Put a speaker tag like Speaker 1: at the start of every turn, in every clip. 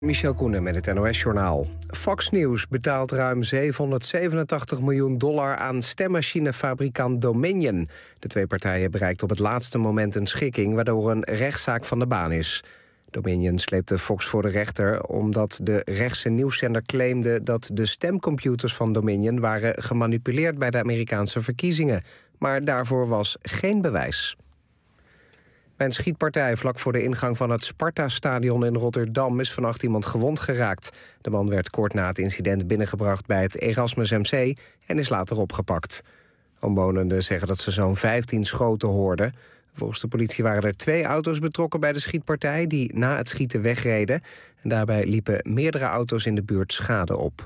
Speaker 1: Michel Koenen met het NOS-journaal. Fox News betaalt ruim $787 miljoen aan stemmachinefabrikant Dominion. De twee partijen bereikten op het laatste moment een schikking, waardoor een rechtszaak van de baan is. Dominion sleepte Fox voor de rechter omdat de rechtse nieuwszender claimde dat de stemcomputers van Dominion waren gemanipuleerd bij de Amerikaanse verkiezingen. Maar daarvoor was geen bewijs. Bij een schietpartij vlak voor de ingang van het Sparta-stadion in Rotterdam is vannacht iemand gewond geraakt. De man werd kort na het incident binnengebracht bij het Erasmus MC en is later opgepakt. Omwonenden zeggen dat ze zo'n 15 schoten hoorden. Volgens de politie waren er 2 auto's betrokken bij de schietpartij die na het schieten wegreden. En daarbij liepen meerdere auto's in de buurt schade op.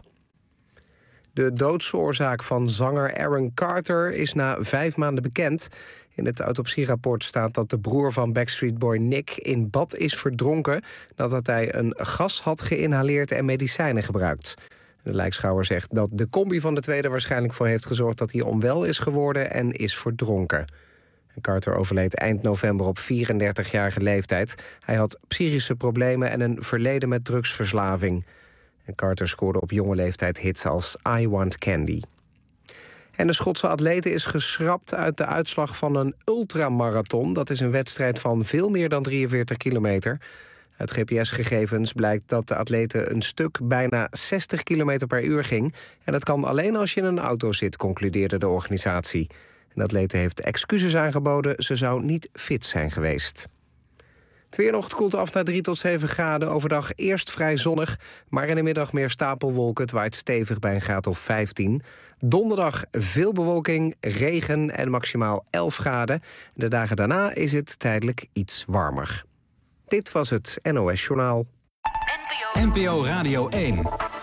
Speaker 1: De doodsoorzaak van zanger Aaron Carter is na 5 maanden bekend. In het autopsierapport staat dat de broer van Backstreet Boy Nick in bad is verdronken nadat hij een gas had geïnhaleerd en medicijnen gebruikt. De lijkschouwer zegt dat de combi van de twee er waarschijnlijk voor heeft gezorgd dat hij onwel is geworden en is verdronken. Carter overleed eind november op 34-jarige leeftijd. Hij had psychische problemen en een verleden met drugsverslaving. En Carter scoorde op jonge leeftijd hits als I Want Candy. En de Schotse atlete is geschrapt uit de uitslag van een ultramarathon. Dat is een wedstrijd van veel meer dan 43 kilometer. Uit GPS-gegevens blijkt dat de atlete een stuk bijna 60 kilometer per uur ging. En dat kan alleen als je in een auto zit, concludeerde de organisatie. En de atlete heeft excuses aangeboden. Ze zou niet fit zijn geweest. Het weer nog, het koelt af naar 3 tot 7 graden. Overdag eerst vrij zonnig, maar in de middag meer stapelwolken. Het waait stevig bij een graad of 15. Donderdag veel bewolking, regen en maximaal 11 graden. De dagen daarna is het tijdelijk iets warmer. Dit was het NOS-journaal.
Speaker 2: NPO Radio 1.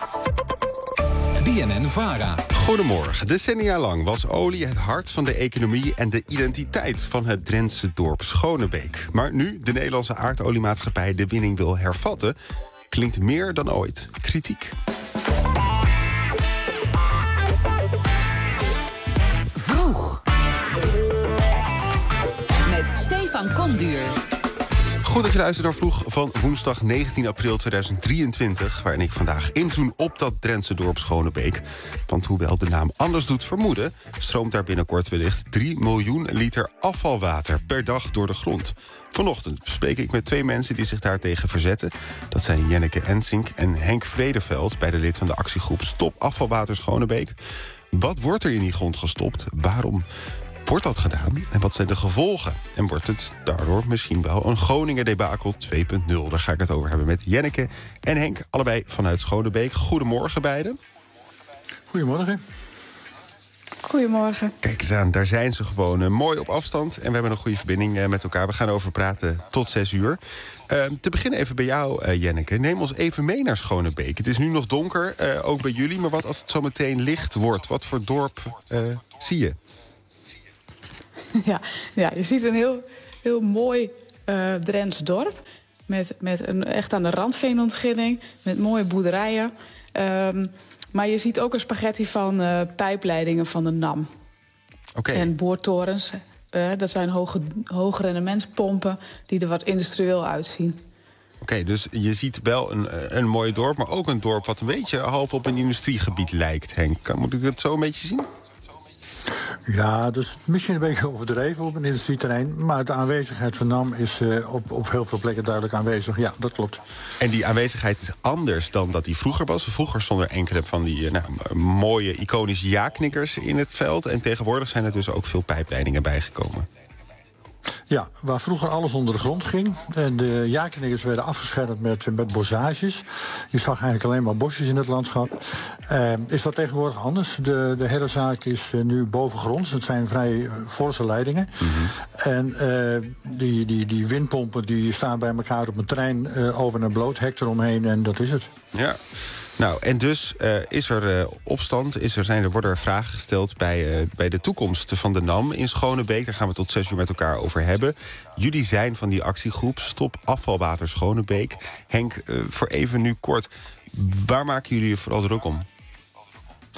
Speaker 2: BNN-VARA.
Speaker 3: Goedemorgen. Decennia lang was olie het hart van de economie en de identiteit van het Drentse dorp Schonebeek. Maar nu de Nederlandse aardoliemaatschappij de winning wil hervatten, klinkt meer dan ooit kritiek.
Speaker 4: Vroeg. Met Stefan Komduur.
Speaker 3: Goed dat je luistert naar Vroeg van woensdag 19 april 2023... waarin ik vandaag inzoom op dat Drentse dorp Schonebeek. Want hoewel de naam anders doet vermoeden, stroomt daar binnenkort wellicht 3 miljoen liter afvalwater per dag door de grond. Vanochtend bespreek ik met 2 mensen die zich daartegen verzetten. Dat zijn Jenneke Ensink en Henk Vredeveld, beide lid van de actiegroep Stop Afvalwater Schonebeek. Wat wordt er in die grond gestopt? Waarom wordt dat gedaan? En wat zijn de gevolgen? En wordt het daardoor misschien wel een Groningen-debakel 2.0? Daar ga ik het over hebben met Jenneke en Henk, allebei vanuit Schonebeek. Goedemorgen beiden.
Speaker 5: Goedemorgen.
Speaker 6: Goedemorgen.
Speaker 3: Kijk eens aan, daar zijn ze gewoon mooi op afstand. En we hebben een goede verbinding met elkaar. We gaan over praten tot 6 uur. Te beginnen even bij jou, Jenneke. Neem ons even mee naar Schonebeek. Het is nu nog donker, ook bij jullie. Maar wat als het zo meteen licht wordt? Wat voor dorp zie je?
Speaker 6: Ja, je ziet een heel mooi Drents dorp. Met een echt aan de rand veenontginning. Met mooie boerderijen. Maar je ziet ook een spaghetti van pijpleidingen van de NAM.
Speaker 3: Okay.
Speaker 6: En boortorens. Dat zijn hoge rendementspompen die er wat industrieel uitzien.
Speaker 3: Oké, dus je ziet wel een mooi dorp, maar ook een dorp wat een beetje half op een industriegebied lijkt, Henk. Moet ik het zo een beetje zien?
Speaker 5: Ja, dus misschien een beetje overdreven op een industrieterrein. Maar de aanwezigheid van NAM is op heel veel plekken duidelijk aanwezig. Ja, dat klopt.
Speaker 3: En die aanwezigheid is anders dan dat die vroeger was. Vroeger stonden er enkele van die mooie iconische ja-knikkers in het veld. En tegenwoordig zijn er dus ook veel pijpleidingen bijgekomen.
Speaker 5: Ja, waar vroeger alles onder de grond ging. En de ja-knikkers werden afgeschermd met bossages. Je zag eigenlijk alleen maar bosjes in het landschap. Is dat tegenwoordig anders? De hele zaak is nu bovengronds. Het zijn vrij forse leidingen. Mm-hmm. En die windpompen die staan bij elkaar op een trein over een bloot hek eromheen. En dat is het.
Speaker 3: Ja. Nou, en dus is er opstand, worden er vragen gesteld bij de toekomst van de NAM in Schonebeek. Daar gaan we tot 6 uur met elkaar over hebben. Jullie zijn van die actiegroep Stop Afvalwater Schonebeek. Henk, voor even nu kort, waar maken jullie je vooral druk om?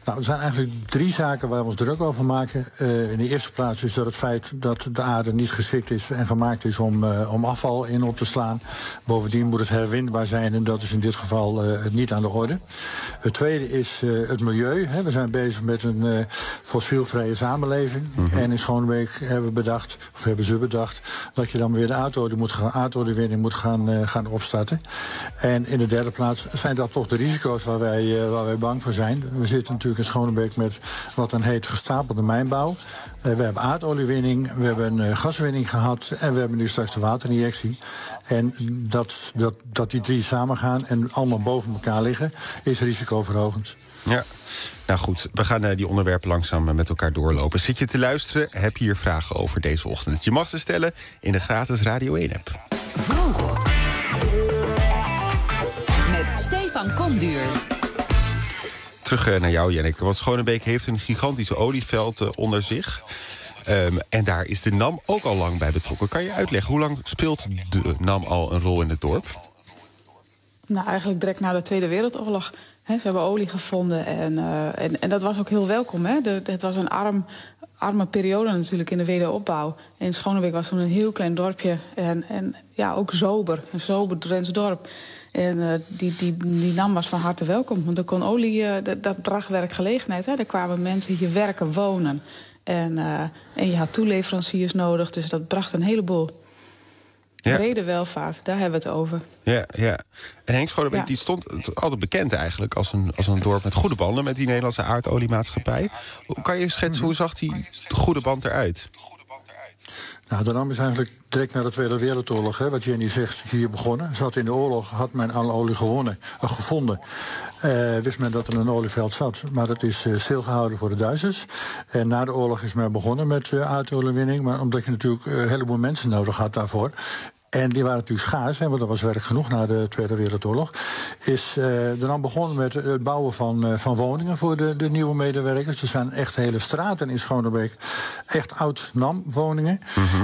Speaker 5: Nou, er zijn eigenlijk 3 zaken waar we ons druk over maken. In de eerste plaats is dat het feit dat de aarde niet geschikt is en gemaakt is om afval in op te slaan. Bovendien moet het herwinbaar zijn en dat is in dit geval niet aan de orde. Het tweede is het milieu. We zijn bezig met een fossielvrije samenleving. En in Schonebeek hebben ze bedacht dat je dan weer de aardoliewinning moet gaan opstarten. En in de derde plaats zijn dat toch de risico's waar wij bang voor zijn. We zitten natuurlijk in Schonebeek met wat dan heet gestapelde mijnbouw. We hebben aardoliewinning, we hebben gaswinning gehad en we hebben nu straks de waterinjectie. En dat die 3 samengaan en allemaal boven elkaar liggen, is risicoverhogend.
Speaker 3: Ja, nou goed, we gaan die onderwerpen langzaam met elkaar doorlopen. Zit je te luisteren? Heb je hier vragen over deze ochtend? Je mag ze stellen in de gratis Radio 1-app.
Speaker 4: Vroeg. Met Stefan Komduur.
Speaker 3: Terug naar jou, Janneke. Want Schonebeek heeft een gigantisch olieveld onder zich. En daar is de NAM ook al lang bij betrokken. Kan je uitleggen, hoe lang speelt de NAM al een rol in het dorp?
Speaker 6: Nou, eigenlijk direct na de Tweede Wereldoorlog. Ze hebben olie gevonden en dat was ook heel welkom. Het was een arme periode natuurlijk in de wederopbouw. En Schonebeek was toen een heel klein dorpje en ook sober. Een sober Drents dorp. En die NAM was van harte welkom. Want er kon olie, dat bracht werkgelegenheid. Daar kwamen mensen hier werken, wonen. En je had toeleveranciers nodig, dus dat bracht een heleboel. Ja. Brede welvaart, daar hebben we het over.
Speaker 3: Ja. En Henk Schonebeek die stond altijd bekend eigenlijk als een dorp met goede banden met die Nederlandse aardoliemaatschappij. Kan je schetsen, hoe zag die goede band eruit?
Speaker 5: Nou, de NAM is eigenlijk direct na de Tweede Wereldoorlog, wat Jenny zegt, hier begonnen. Zat in de oorlog, had men alle olie gevonden. Wist men dat er een olieveld zat, maar dat is stilgehouden voor de Duitsers. En na de oorlog is men begonnen met aardoliewinning, maar omdat je natuurlijk een heleboel mensen nodig had daarvoor. En die waren natuurlijk schaars, want er was werk genoeg na de Tweede Wereldoorlog. Is de NAM begonnen met het bouwen van woningen voor de nieuwe medewerkers. Er zijn echt hele straten in Schonebeek, echt oud NAM-woningen.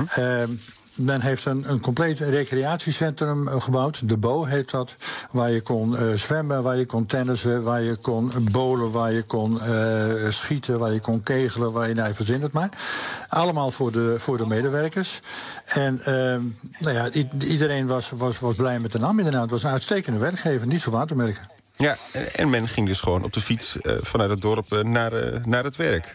Speaker 5: Men heeft een compleet recreatiecentrum gebouwd. De Bo heet dat. Waar je kon zwemmen, waar je kon tennissen, waar je kon bowlen, waar je kon schieten, waar je kon kegelen, verzin het maar. Allemaal voor de medewerkers. En iedereen was blij met de NAM inderdaad. Het was een uitstekende werkgever, niet zo aan te merken. Ja, en men ging dus gewoon op de fiets vanuit het dorp naar het werk.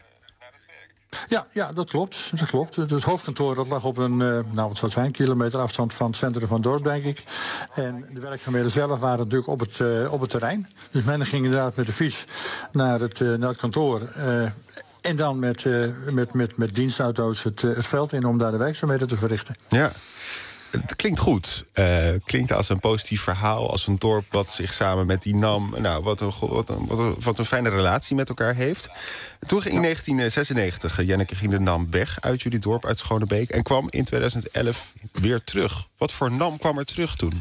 Speaker 5: Ja, dat klopt. Het hoofdkantoor dat lag op een kilometer afstand van het centrum van het dorp, denk ik. En de werkzaamheden zelf waren natuurlijk op het terrein. Dus men ging inderdaad met de fiets naar het kantoor. En dan met dienstauto's het veld in om daar de werkzaamheden te verrichten. Ja. Het klinkt goed. Klinkt als een positief verhaal. Als een dorp wat zich samen met die NAM... wat een fijne relatie met elkaar heeft. Toen ging in 1996, Janneke, ging de NAM weg uit jullie dorp, uit Schonebeek, en kwam in 2011 weer terug. Wat voor NAM kwam er terug toen?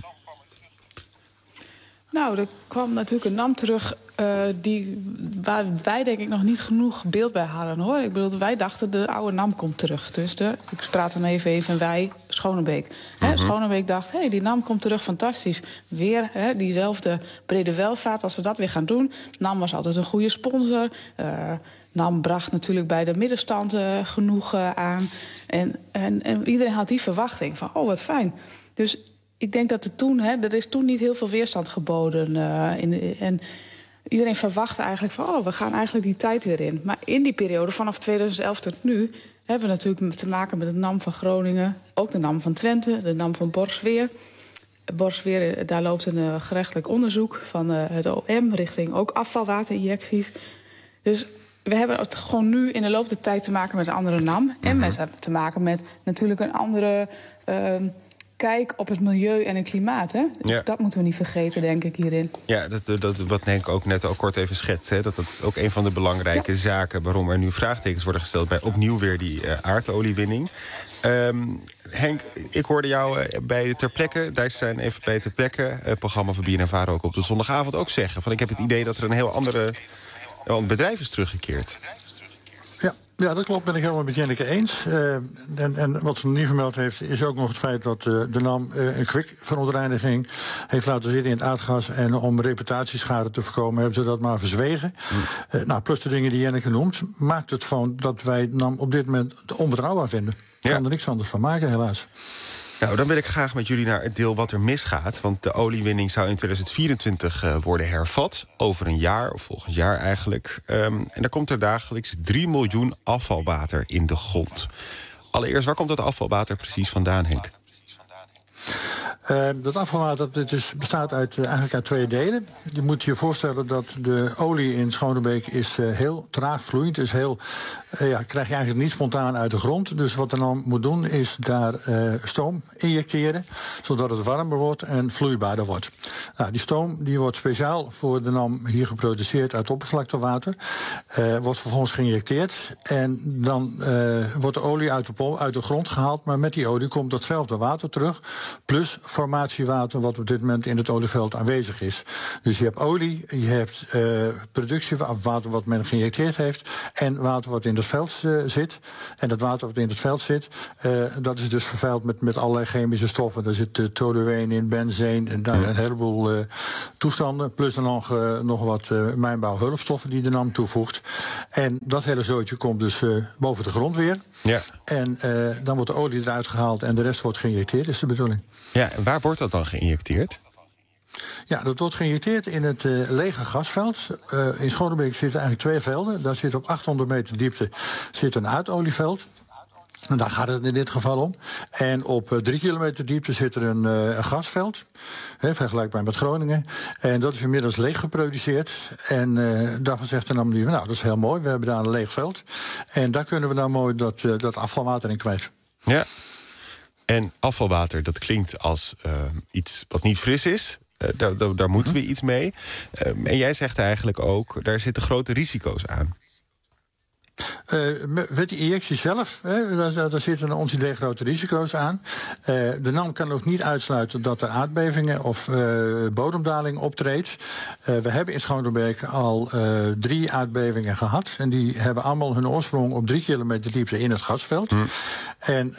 Speaker 5: Nou, er kwam natuurlijk een NAM terug waar wij denk ik nog niet genoeg beeld bij hadden, hoor. Ik bedoel, wij dachten de oude NAM komt terug. Dus ik praat dan even wij, Schonebeek. Schonebeek dacht, die NAM komt terug, fantastisch. Weer diezelfde brede welvaart, als we dat weer gaan doen. NAM was altijd een goede sponsor. NAM bracht natuurlijk bij de middenstand genoeg aan. En iedereen had die verwachting van, wat fijn. Dus ik denk dat er is toen niet heel veel weerstand geboden. En iedereen verwachtte eigenlijk van, we gaan eigenlijk die tijd weer in. Maar in die periode, vanaf 2011 tot nu, hebben we natuurlijk te maken met de NAM van Groningen. Ook de NAM van Twente, de NAM van Borsweer. Borsweer, daar loopt een gerechtelijk onderzoek van het OM richting ook afvalwaterinjecties. Dus we hebben het gewoon nu in de loop der tijd te maken met een andere NAM. En we hebben te maken met natuurlijk een andere kijk op het milieu en het klimaat. Hè? Ja. Dat moeten we niet vergeten, denk ik, hierin. Ja, dat wat Henk ook net al kort even schetst. Hè? Dat ook een van de belangrijke zaken waarom er nu vraagtekens worden gesteld bij opnieuw weer die aardoliewinning. Henk, ik hoorde jou bij Ter Plekke, daar zijn even bij Ter Plekke, het programma van BNNVARA ook op de zondagavond ook zeggen. Van, ik heb het idee dat er een heel andere bedrijf is teruggekeerd. Ja, dat klopt, ben ik helemaal met Jenneke eens. En wat ze nog niet vermeld heeft, is ook nog het feit dat de NAM een kwikverontreiniging heeft laten zitten in het aardgas. En om reputatieschade te voorkomen, hebben ze dat maar verzwegen. Plus de dingen die Jenneke noemt, maakt het van dat wij NAM op dit moment onbetrouwbaar vinden. Ik kan er niks anders van maken, helaas.
Speaker 3: Nou, dan wil ik graag met jullie naar het deel wat er misgaat. Want de oliewinning zou in 2024 worden hervat. Over een jaar, of volgend jaar eigenlijk. En daar komt er dagelijks 3 miljoen afvalwater in de grond. Allereerst, waar komt dat afvalwater precies vandaan, Henk?
Speaker 5: Dat afvalwater bestaat eigenlijk uit 2 delen. Je moet je voorstellen dat de olie in Schonebeek is heel traag vloeiend. Dus krijg je eigenlijk niet spontaan uit de grond. Dus wat er dan moet doen is daar stoom injecteren, zodat het warmer wordt en vloeibaarder wordt. Nou, die stoom die wordt speciaal voor de NAM hier geproduceerd uit oppervlaktewater. Wordt vervolgens geïnjecteerd en dan wordt de olie uit de grond gehaald. Maar met die olie komt datzelfde water terug, plus formatiewater wat op dit moment in het olieveld aanwezig is. Dus je hebt olie, je hebt productiewater wat men geïnjecteerd heeft en water wat in het veld zit. En dat water wat in het veld zit, dat is dus vervuild met allerlei chemische stoffen. Daar zit tolueen in, benzeen en een heleboel toestanden. Plus dan nog wat mijnbouwhulpstoffen die de NAM toevoegt. En dat hele zootje komt dus boven de grond weer. Ja. En dan wordt de olie eruit gehaald en de rest wordt geïnjecteerd, is de bedoeling.
Speaker 3: Ja, en waar wordt dat dan geïnjecteerd?
Speaker 5: Ja, dat wordt geïnjecteerd in het lege gasveld. In Schonebeek zitten eigenlijk 2 velden. Daar zit op 800 meter diepte een aardolieveld. En daar gaat het in dit geval om. En op 3 kilometer diepte zit er een gasveld. Vergelijkbaar met Groningen. En dat is inmiddels leeg geproduceerd. En daarvan zegt de NAM nu, nou, dat is heel mooi. We hebben daar een leeg veld. En daar kunnen we dan mooi dat afvalwater in kwijt.
Speaker 3: Ja. En afvalwater, dat klinkt als iets wat niet fris is. Daar moeten we iets mee. En jij zegt eigenlijk ook, daar zitten grote risico's aan.
Speaker 5: Met die injectie zelf, daar zitten ons idee grote risico's aan. De NAM kan ook niet uitsluiten dat er aardbevingen of bodemdaling optreedt. We hebben in Schonebeek al 3 aardbevingen gehad. En die hebben allemaal hun oorsprong op 3 kilometer diepte in het gasveld. En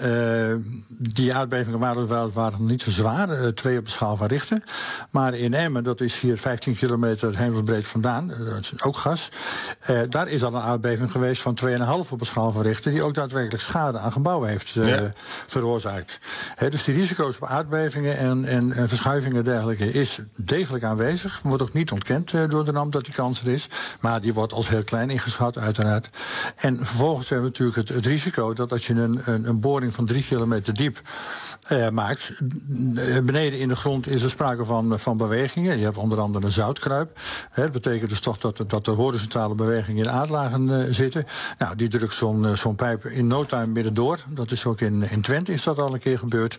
Speaker 5: die aardbevingen waren niet zo zwaar, 2 op de schaal van Richter. Maar in Emmen, dat is hier 15 kilometer hemelsbreed vandaan, dat is ook gas. Daar is al een aardbeving geweest van 2,5 op de schaal van Richter, die ook daadwerkelijk schade aan gebouwen heeft veroorzaakt. Dus die risico's op aardbevingen en verschuivingen en dergelijke is degelijk aanwezig. Wordt ook niet ontkend door de NAM dat die kans er is. Maar die wordt als heel klein ingeschat, uiteraard. En vervolgens hebben we natuurlijk het risico dat als je een boring van 3 kilometer diep maakt, beneden in de grond is er sprake van bewegingen. Je hebt onder andere een zoutkruip. Dat betekent dus toch dat er horizontale bewegingen in de aardlagen zitten. Nou, die drukt zo'n pijp in no time midden door. Dat is ook in Twente is dat al een keer gebeurd.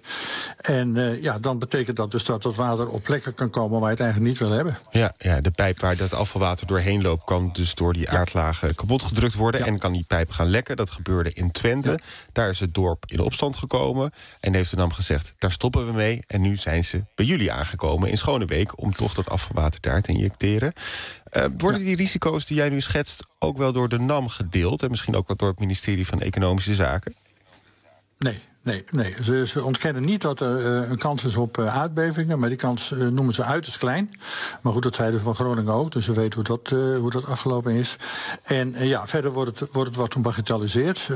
Speaker 5: En dan betekent dat dus dat het water op plekken kan komen waar je het eigenlijk niet wil hebben.
Speaker 3: Ja, de pijp waar dat afvalwater doorheen loopt kan dus door die aardlagen kapot gedrukt worden. Ja. En kan die pijp gaan lekken. Dat gebeurde in Twente. Ja. Daar is het dorp in opstand gekomen. En heeft de NAM gezegd, daar stoppen we mee. En nu zijn ze bij jullie aangekomen in Schonebeek om toch dat afvalwater daar te injecteren. Worden die risico's die jij nu schetst ook wel door de NAM gedeeld? En misschien ook wel door het ministerie van Economische Zaken?
Speaker 5: Nee. Ze ontkennen niet dat er een kans is op aardbevingen, maar die kans noemen ze uiterst klein. Maar goed, dat zeiden ze van Groningen ook, dus we weten hoe dat afgelopen is. En verder wordt het wat gebagatelliseerd.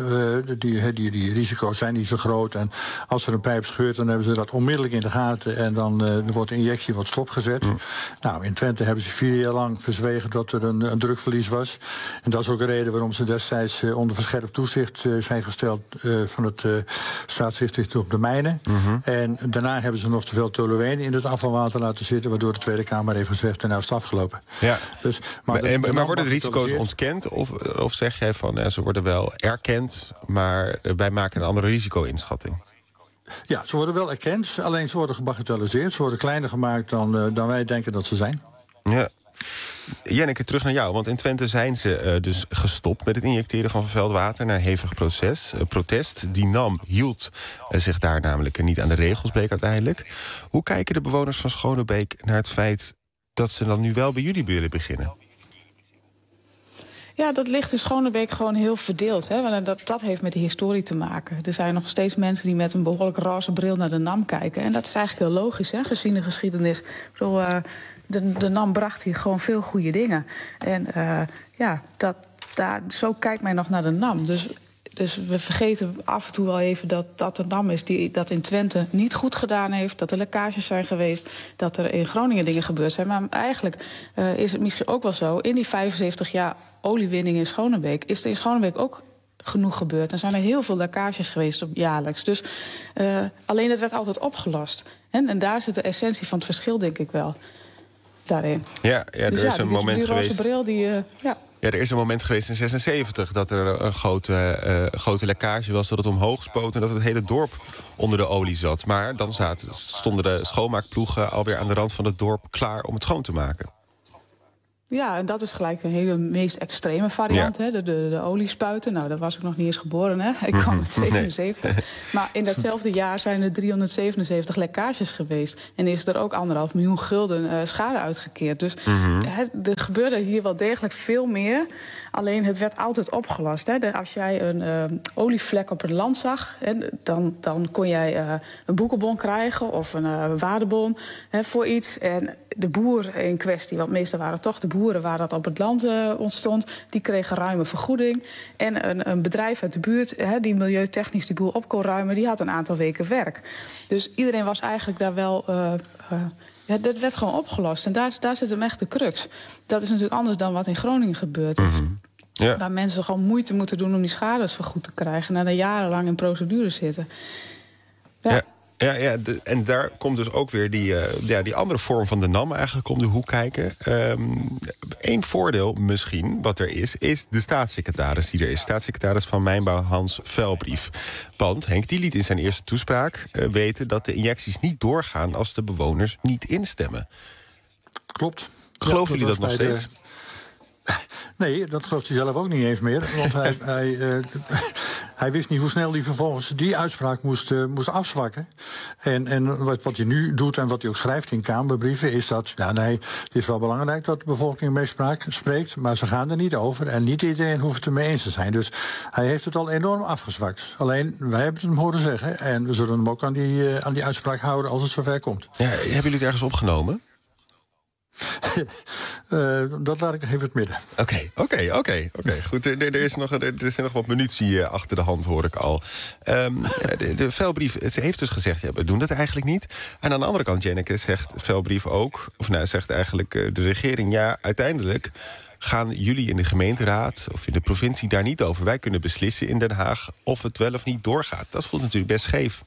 Speaker 5: Die risico's zijn niet zo groot. En als er een pijp scheurt, dan hebben ze dat onmiddellijk in de gaten en dan wordt de injectie wat stopgezet. Nou, in Twente hebben ze 4 jaar lang verzwegen dat er een drukverlies was. En dat is ook een reden waarom ze destijds onder verscherpt toezicht zijn gesteld van het Staatsinstituut op de mijnen. En daarna hebben ze nog te veel tolueen in het afvalwater laten zitten, waardoor de Tweede Kamer heeft gezegd en nou is het afgelopen. Ja. Dus, maar
Speaker 3: worden de risico's ontkend? Of zeg jij van ze worden wel erkend, maar wij maken een andere risico-inschatting?
Speaker 5: Ja, ze worden wel erkend, alleen ze worden gebagatelliseerd. Ze worden kleiner gemaakt dan wij denken dat ze zijn.
Speaker 3: Ja. Jenneke, terug naar jou. Want in Twente zijn ze dus gestopt met het injecteren van vervuild water naar hevig protest. Die NAM hield zich daar namelijk niet aan de regels, bleek uiteindelijk. Hoe kijken de bewoners van Schonebeek naar het feit dat ze dan nu wel bij jullie willen beginnen?
Speaker 6: Ja, dat ligt in Schonebeek gewoon heel verdeeld. Hè? Want dat heeft met de historie te maken. Er zijn nog steeds mensen die met een behoorlijk roze bril naar de NAM kijken. En dat is eigenlijk heel logisch, hè, gezien de geschiedenis. Ik bedoel, de NAM bracht hier gewoon veel goede dingen. En zo kijkt men nog naar de NAM. Dus we vergeten af en toe wel even dat de NAM is die dat in Twente niet goed gedaan heeft. Dat er lekkages zijn geweest. Dat er in Groningen dingen gebeurd zijn. Maar eigenlijk is het misschien ook wel zo. In die 75 jaar oliewinning in Schonebeek is er in Schonebeek ook genoeg gebeurd. Er zijn er heel veel lekkages geweest jaarlijks. Dus alleen het werd altijd opgelost. En daar zit de essentie van het verschil, denk ik wel. Daarin.
Speaker 3: Ja, er is een moment geweest.
Speaker 6: Bril
Speaker 3: er is een moment geweest in 76 dat er een grote lekkage was, dat het omhoog spoot en dat het hele dorp onder de olie zat. Maar dan stonden de schoonmaakploegen alweer aan de rand van het dorp klaar om het schoon te maken.
Speaker 6: Ja, en dat is gelijk een hele meest extreme variant. Ja. Hè? De oliespuiten. Nou, daar was ik nog niet eens geboren. Hè? Ik kwam met 77. Nee. Maar in datzelfde jaar zijn er 377 lekkages geweest. En is er ook 1,5 miljoen gulden schade uitgekeerd. Dus er gebeurde hier wel degelijk veel meer. Alleen het werd altijd opgelost. Hè? Als jij een olievlek op het land zag, hè, dan kon jij een boekenbon krijgen of een waardebon voor iets. En de boer in kwestie, want meestal waren toch de boeren waar dat op het land ontstond, die kregen ruime vergoeding. En een bedrijf uit de buurt, die milieutechnisch die boel op kon ruimen, die had een aantal weken werk. Dus iedereen was eigenlijk daar wel. Dat werd gewoon opgelost. En daar zit hem echt de crux. Dat is natuurlijk anders dan wat in Groningen gebeurd is.
Speaker 3: Ja.
Speaker 6: Waar mensen gewoon moeite moeten doen om die schades vergoed te krijgen en dan jarenlang in procedures zitten. Ja.
Speaker 3: En daar komt dus ook weer die andere vorm van de NAM eigenlijk om de hoek kijken. Eén voordeel misschien wat er is de staatssecretaris die er is. Staatssecretaris van Mijnbouw Hans Velbrief. Want Henk die liet in zijn eerste toespraak weten dat de injecties niet doorgaan als de bewoners niet instemmen.
Speaker 5: Klopt.
Speaker 3: Geloven jullie dat nog steeds?
Speaker 5: Nee, dat gelooft hij zelf ook niet eens meer. Want hij wist niet hoe snel hij vervolgens die uitspraak moest afzwakken. En wat hij nu doet en wat hij ook schrijft in Kamerbrieven is dat, het is wel belangrijk dat de bevolking mee spreekt, maar ze gaan er niet over en niet iedereen hoeft het ermee eens te zijn. Dus hij heeft het al enorm afgezwakt. Alleen, wij hebben het hem horen zeggen en we zullen hem ook aan die uitspraak houden als het zover komt.
Speaker 3: Ja, hebben jullie het ergens opgenomen?
Speaker 5: Dat laat ik even het midden.
Speaker 3: Oké. Goed, er is nog wat munitie achter de hand, hoor ik al. De Velbrief heeft dus gezegd, we doen dat eigenlijk niet. En aan de andere kant, Jenneke, zegt Velbrief ook, zegt eigenlijk de regering, uiteindelijk gaan jullie in de gemeenteraad of in de provincie daar niet over. Wij kunnen beslissen in Den Haag of het wel of niet doorgaat. Dat voelt natuurlijk best scheef.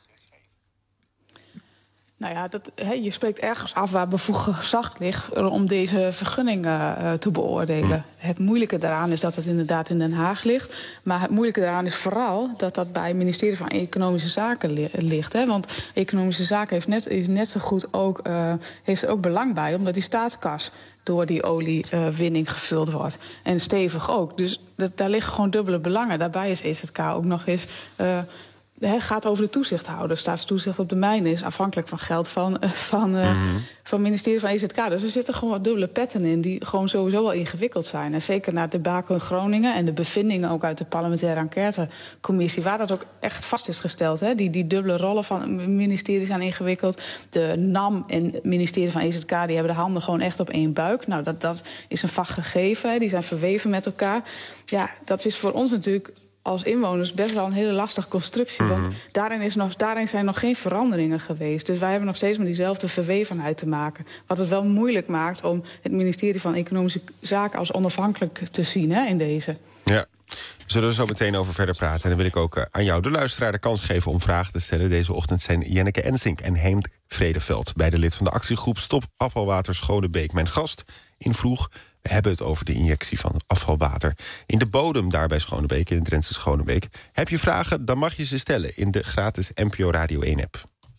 Speaker 6: Nou ja, je spreekt ergens af waar bevoegd gezag ligt om deze vergunning te beoordelen. Het moeilijke daaraan is dat het inderdaad in Den Haag ligt. Maar het moeilijke daaraan is vooral dat bij het ministerie van Economische Zaken ligt. Hè? Want Economische Zaken heeft net zo goed heeft er ook belang bij, omdat die staatskas door die oliewinning gevuld wordt. En stevig ook. Dus daar liggen gewoon dubbele belangen. Daarbij is EZK ook nog eens. Het gaat over de toezichthouder. Staatstoezicht op de mijnen is afhankelijk van geld van het ministerie van EZK. Dus er zitten gewoon wat dubbele petten in die gewoon sowieso wel ingewikkeld zijn. En zeker na het debacle in Groningen en de bevindingen ook uit de parlementaire enquêtecommissie, waar dat ook echt vast is gesteld. Hè? Die dubbele rollen van het ministerie zijn ingewikkeld. De NAM en het ministerie van EZK die hebben de handen gewoon echt op één buik. Nou, dat is een vakgegeven. Hè? Die zijn verweven met elkaar. Ja, dat is voor ons natuurlijk als inwoners best wel een hele lastige constructie. Want daarin zijn nog geen veranderingen geweest. Dus wij hebben nog steeds met diezelfde verwevenheid te maken. Wat het wel moeilijk maakt om het ministerie van Economische Zaken als onafhankelijk te zien, hè, in deze.
Speaker 3: Ja, we zullen er zo meteen over verder praten. En dan wil ik ook aan jou, de luisteraar, de kans geven om vragen te stellen. Deze ochtend zijn Jenneke Ensink en Henk Vredeveld, beide lid van de actiegroep Stop Afvalwater Schonebeek. Mijn gast in Vroeg. We hebben het over de injectie van afvalwater in de bodem daar bij Schonebeek, in het Drentse Schonebeek. Heb je vragen, dan mag je ze stellen in de gratis NPO Radio 1-app.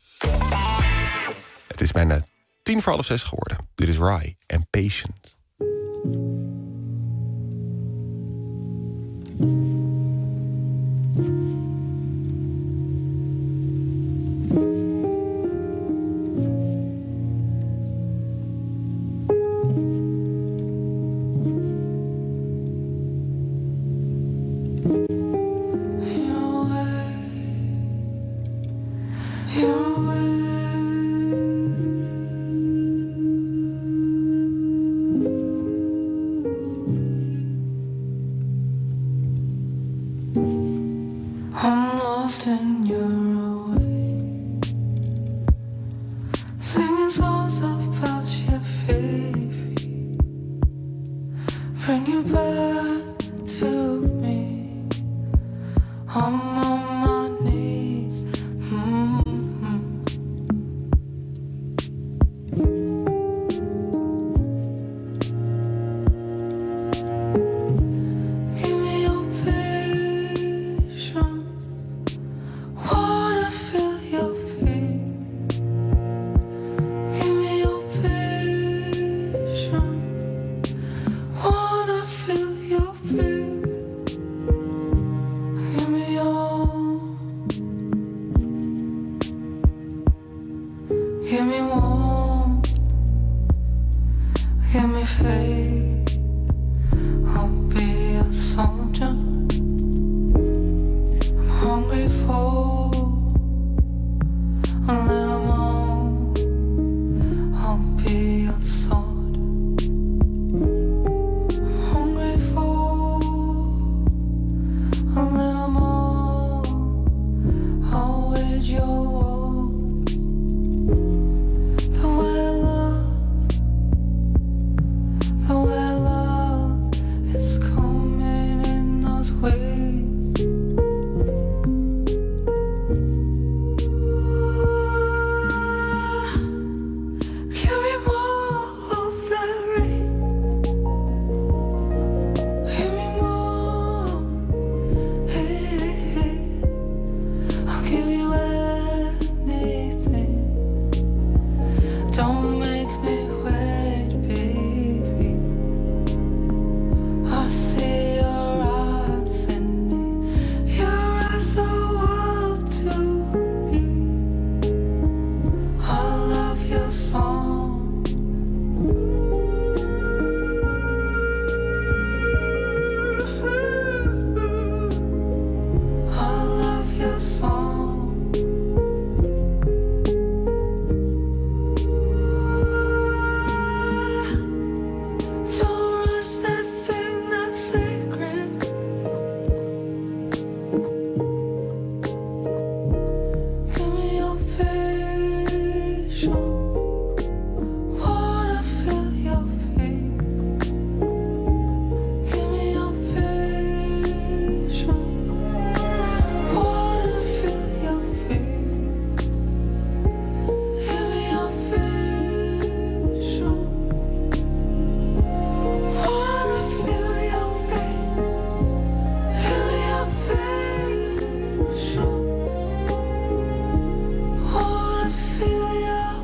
Speaker 3: Het is bijna 5:45 geworden. Dit is Rai en Patient.
Speaker 7: bring you back to me. I'm on my knees. Give me your patience. Wanna feel your pain. Give me your patience. Wanna feel your pain. Give me your. Give me warm. Give me faith. I'll be a soldier. I'm hungry for a little more. I'll be a sword. I'm hungry for a little more. I'll wage your wars. The way love is coming in those ways. Give me more of that rain. Give me more. Hey, hey, hey. I'll give you anything. Don't make me wait, baby. I see your eyes in me. Your eyes are wild to me. I love your song. I love your song. Don't rush that thing that's sacred. Give me your patience. Wanna feel your pain. Give me your patience. Wanna feel your pain. Give me your patience. Wanna feel your pain. Give me your patience. Wanna feel your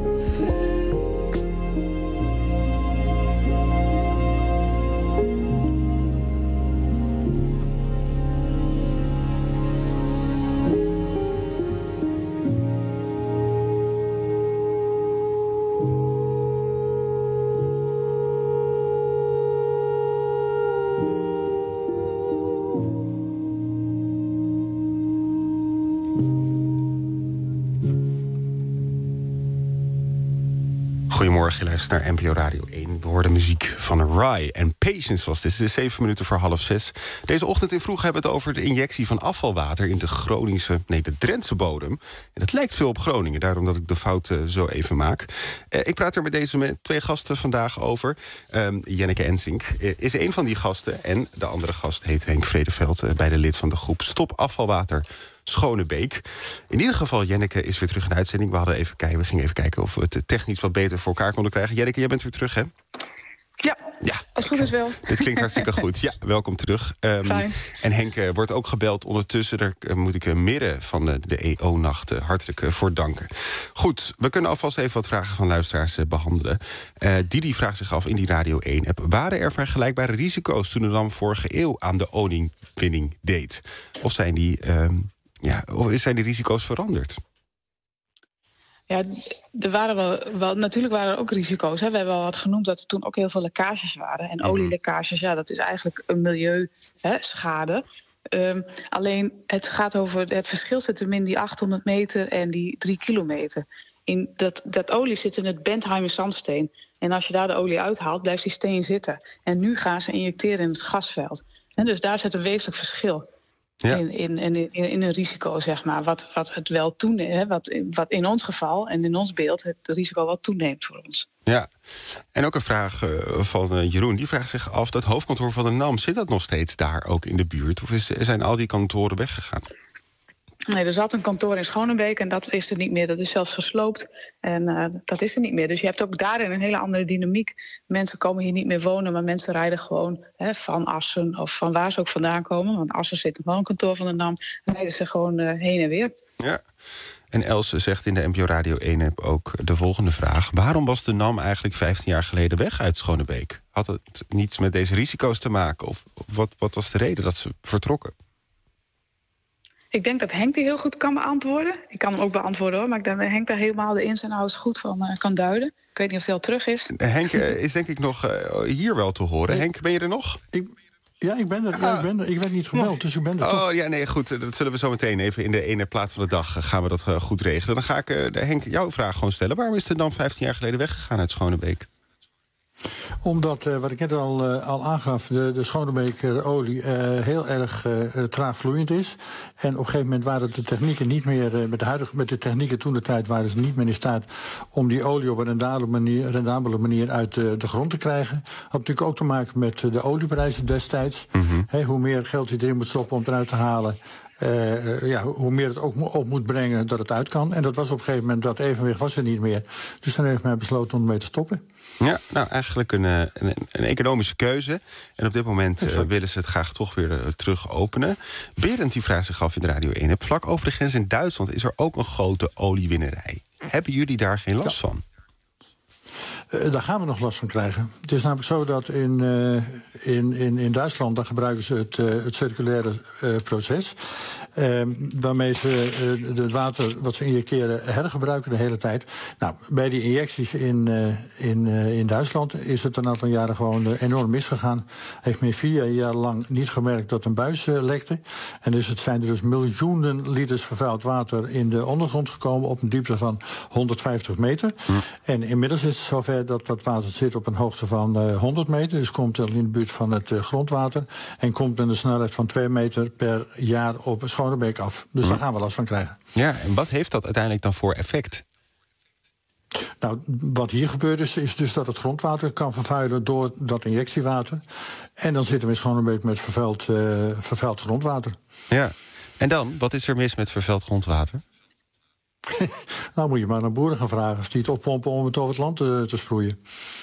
Speaker 3: Goedemorgen, je luistert naar NPO Radio 1. We hoorden muziek van Rai en Patience was dit. Het is 7 minuten voor 5:30. Deze ochtend in Vroeg hebben we het over de injectie van afvalwater in de Drentse bodem. En dat lijkt veel op Groningen, daarom dat ik de fout zo even maak. Ik praat er met 2 gasten vandaag over. Jenneke Ensink is een van die gasten. En de andere gast heet Henk Vredeveld, beide lid van de groep Stop Afvalwater Schonebeek. In ieder geval, Jenneke is weer terug in de uitzending. We gingen even kijken of we het technisch wat beter voor elkaar konden krijgen. Jenneke, jij bent weer terug, hè?
Speaker 6: Ja, als het goed is wel.
Speaker 3: Dit klinkt hartstikke goed. Ja, welkom terug.
Speaker 6: Fijn.
Speaker 3: En Henk wordt ook gebeld ondertussen. Daar moet ik midden van de EO-nacht hartelijk voor danken. Goed, we kunnen alvast even wat vragen van luisteraars behandelen. Didi vraagt zich af in die Radio 1-app... waren er vergelijkbare risico's toen de NAM vorige eeuw aan de oliewinning deed? Of zijn die risico's veranderd?
Speaker 6: Ja, er waren wel, natuurlijk waren er ook risico's. Hè. We hebben al wat genoemd dat er toen ook heel veel lekkages waren. En olielekkages, ja, dat is eigenlijk een milieuschade. Alleen het gaat over het verschil zit hem in die 800 meter en die 3 kilometer. In dat olie zit in het Bentheimer zandsteen. En als je daar de olie uithaalt, blijft die steen zitten. En nu gaan ze injecteren in het gasveld. En dus daar zit een wezenlijk verschil. Ja. In een risico, zeg maar, wat het wel toeneemt, wat in ons geval en in ons beeld het risico wel toeneemt voor ons.
Speaker 3: Ja, en ook een vraag van Jeroen. Die vraagt zich af, dat hoofdkantoor van de NAM, zit dat nog steeds daar ook in de buurt? Of zijn al die kantoren weggegaan?
Speaker 6: Nee, er zat een kantoor in Schonebeek en dat is er niet meer. Dat is zelfs gesloopt en dat is er niet meer. Dus je hebt ook daarin een hele andere dynamiek. Mensen komen hier niet meer wonen, maar mensen rijden gewoon van Assen of van waar ze ook vandaan komen. Want Assen zit nog wel een kantoor van de NAM. Rijden ze gewoon heen en weer.
Speaker 3: Ja. En Else zegt in de NPO Radio 1-app ook de volgende vraag. Waarom was de NAM eigenlijk 15 jaar geleden weg uit Schonebeek? Had het niets met deze risico's te maken? Of wat was de reden dat ze vertrokken?
Speaker 6: Ik denk dat Henk die heel goed kan beantwoorden. Ik kan hem ook beantwoorden hoor, maar ik denk dat Henk daar helemaal de ins en outs goed van kan duiden. Ik weet niet of hij al terug is.
Speaker 3: Henk is denk ik nog hier wel te horen.
Speaker 5: Nee.
Speaker 3: Henk, ben je er nog?
Speaker 5: Ik ben er. Ik werd niet gebeld, dus ik ben er toch.
Speaker 3: Oh ja, nee, goed. Dat zullen we zo meteen even in de ene plaat van de dag gaan we dat goed regelen. Dan ga ik Henk jouw vraag gewoon stellen. Waarom is de NAM 15 jaar geleden weggegaan uit Schonebeek?
Speaker 5: Omdat, wat ik net al aangaf, de Schonebeker-olie heel erg traag vloeiend is. En op een gegeven moment waren de technieken niet meer, met de technieken toen de tijd waren ze niet meer in staat om die olie op een rendabele manier uit de grond te krijgen. Had natuurlijk ook te maken met de olieprijzen destijds. Mm-hmm. Hoe meer geld je erin moet stoppen om het eruit te halen, hoe meer het ook op moet brengen dat het uit kan. En dat was op een gegeven moment, dat evenwicht was er niet meer. Dus dan heeft men besloten om ermee te stoppen.
Speaker 3: Ja, nou eigenlijk een economische keuze. En op dit moment willen ze het graag toch weer terug openen. Berend die vraagt zich af in de Radio 1-app. Vlak over de grens in Duitsland is er ook een grote oliewinnerij. Hebben jullie daar geen last van?
Speaker 5: Daar gaan we nog last van krijgen. Het is namelijk zo dat in Duitsland, daar gebruiken ze het circulaire proces. Waarmee ze het water wat ze injecteren hergebruiken de hele tijd. Nou, bij die injecties in Duitsland is het een aantal jaren gewoon enorm misgegaan. Heeft men 4 jaar lang niet gemerkt dat een buis lekte. En dus zijn er dus miljoenen liters vervuild water in de ondergrond gekomen op een diepte van 150 meter. En inmiddels is het zover dat water zit op een hoogte van 100 meter. Dus komt in de buurt van het grondwater. En komt met een snelheid van 2 meter per jaar op Schonebeek af. Dus daar gaan we last van krijgen. Ja,
Speaker 3: en wat heeft dat uiteindelijk dan voor effect?
Speaker 5: Nou, wat hier gebeurt is dus dat het grondwater kan vervuilen door dat injectiewater. En dan zitten we in Schonebeek met vervuild grondwater.
Speaker 3: Ja, en dan, wat is er mis met vervuild grondwater?
Speaker 5: Nou moet je maar naar boeren gaan vragen als die het oppompen om het over het land te sproeien.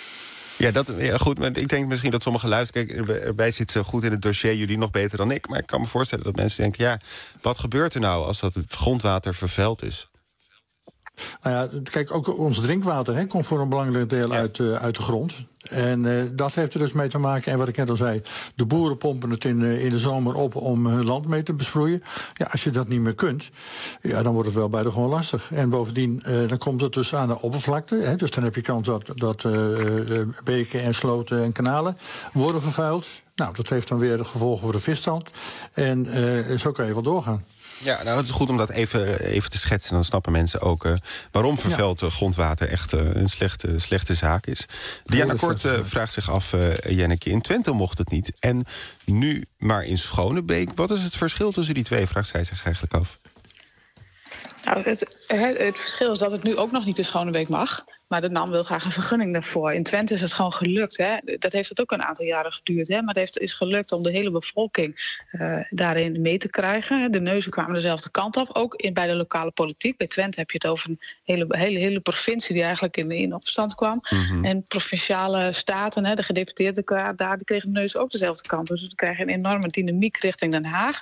Speaker 3: Ja, goed, maar ik denk misschien dat sommige luisteren, kijk, erbij zit zo goed in het dossier, jullie nog beter dan ik. Maar ik kan me voorstellen dat mensen denken, ja, wat gebeurt er nou als dat grondwater vervuild is?
Speaker 5: Nou ja, kijk, ook ons drinkwater komt voor een belangrijk deel uit de grond. En dat heeft er dus mee te maken. En wat ik net al zei, de boeren pompen het in de zomer op om hun land mee te besproeien. Ja, als je dat niet meer kunt, ja, dan wordt het wel buitengewoon lastig. En bovendien, dan komt het dus aan de oppervlakte. Dus dan heb je kans dat beken en sloten en kanalen worden vervuild. Nou, dat heeft dan weer de gevolgen voor de visstand. En zo kan je wel doorgaan.
Speaker 3: Ja, nou, het is goed om dat even te schetsen. Dan snappen mensen ook waarom vervuild grondwater echt een slechte zaak is. Diana Kort vraagt zich af, Jenneke, in Twente mocht het niet. En nu maar in Schonebeek. Wat is het verschil tussen die twee, vraagt zij zich eigenlijk af.
Speaker 6: Nou, het verschil is dat het nu ook nog niet in Schonebeek mag. Maar de NAM wil graag een vergunning daarvoor. In Twente is het gewoon gelukt. Dat heeft het ook een aantal jaren geduurd. Maar het is gelukt om de hele bevolking daarin mee te krijgen. De neuzen kwamen dezelfde kant op. Ook bij de lokale politiek. Bij Twente heb je het over een hele provincie die eigenlijk in opstand kwam. Mm-hmm. En provinciale staten, de gedeputeerden daar, die kregen de neus ook dezelfde kant. Dus we krijgen een enorme dynamiek richting Den Haag.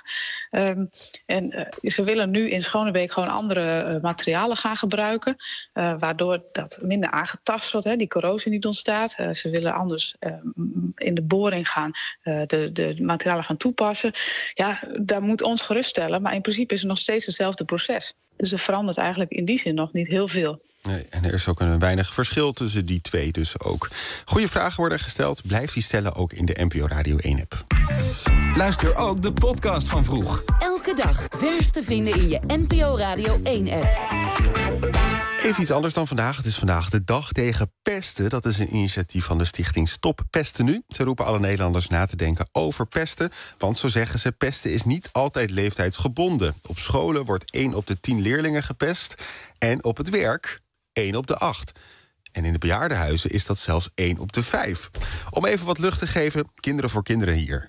Speaker 6: Ze willen nu in Schonebeek gewoon andere materialen gaan gebruiken. Waardoor dat minder aangetast wordt, die corrosie niet ontstaat. Ze willen anders in de boring gaan, de materialen gaan toepassen. Ja, daar moet ons geruststellen, maar in principe is het nog steeds hetzelfde proces. Dus er verandert eigenlijk in die zin nog niet heel veel.
Speaker 3: Nee, en er is ook een weinig verschil tussen die twee dus ook. Goeie vragen worden gesteld. Blijf die stellen ook in de NPO Radio 1-app.
Speaker 2: Luister ook de podcast van Vroeg.
Speaker 4: Elke dag vers te vinden in je NPO Radio 1-app.
Speaker 3: Even iets anders dan vandaag. Het is vandaag de dag tegen pesten. Dat is een initiatief van de stichting Stop Pesten Nu. Ze roepen alle Nederlanders na te denken over pesten. Want, zo zeggen ze, pesten is niet altijd leeftijdsgebonden. Op scholen wordt 1 op de 10 leerlingen gepest. En op het werk 1 op de 8. En in de bejaardenhuizen is dat zelfs 1 op de 5. Om even wat lucht te geven, Kinderen voor Kinderen hier.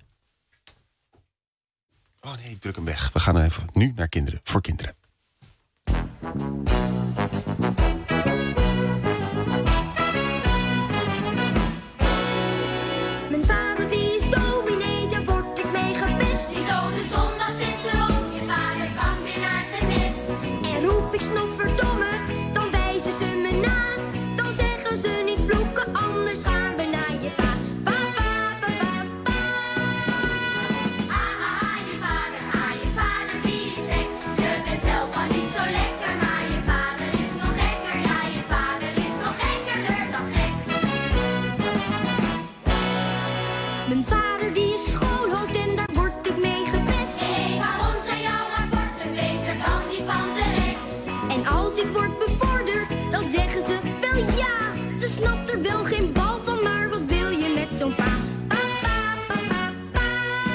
Speaker 3: Oh nee, ik druk hem weg. We gaan even nu naar Kinderen voor Kinderen.
Speaker 8: Mijn vader die is dominee, daar word ik mee gepest. Die zo de zondag zitten op, je vader kan weer naar zijn nest. En roep ik snotverdomme, dan wijzen ze me na. Dan zeggen ze niet vloeken, anders gaan we naar je pa. Pa, pa, pa, pa, pa. Ah, je vader die is gek. Je bent zelf al niet zo lekker, maar je vader is nog gekker. Ja, je vader is nog gekkerder dan gek. Mijn vader die is schoolhoofd en daar word ik mee gepest. Hé, waarom zijn jouw rapporten beter dan die van de rest? En als ik word bevorderd, dan zeggen ze wel ja. Ze snapt er wel geen bal van, maar wat wil je met zo'n pa? Pa, pa, pa, pa, pa.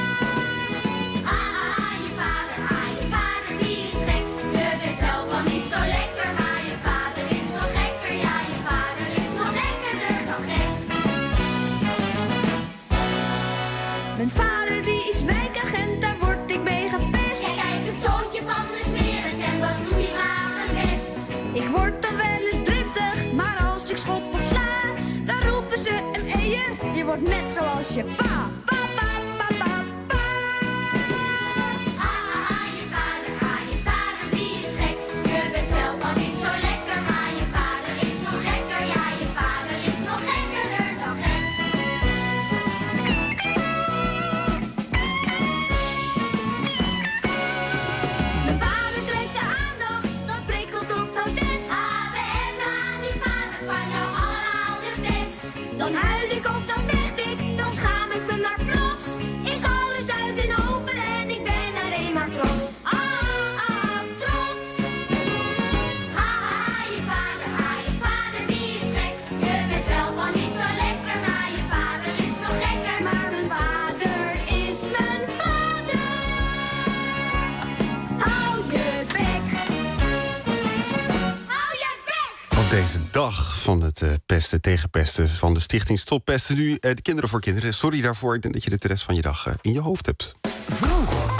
Speaker 8: Je vader die is gek. Je bent zelf al niet zo lekker, maar je vader is nog gekker. Ja, je vader is nog gekkerder dan gek. Mijn vader die is wijkagent, daar word ik mee gepest. Ja, kijk, het zoontje van de smeris en wat doet hij maar aan zijn best. Ik word dan wel eens driftig, maar als ik schop of sla, dan roepen ze hem je wordt net zoals je pa. Pa, pa, pa, pa, pa. Je vader die is gek. Je bent zelf al niet zo lekker, maar je vader is nog gekker. Ja, je vader is nog gekkerder dan gek. Mijn vader trekt de aandacht, dat prikkelt op protest. We hebben aan die vader van jou allemaal de pest. Dan huil ik of dan vecht ik, dan schaam ik me maar plots. Is alles uit en over en ik ben alleen maar trots. Trots. Je vader die is gek. Je bent zelf al niet zo lekker, maar je vader is nog gekker. Maar mijn vader is mijn vader. Hou je bek. Hou je bek.
Speaker 3: Op deze dag van het pesten tegen pesten van de stichting Stop Pesten Nu. De Kinderen voor Kinderen. Sorry daarvoor, ik denk dat je de rest van je dag in je hoofd hebt.
Speaker 4: Vroeg.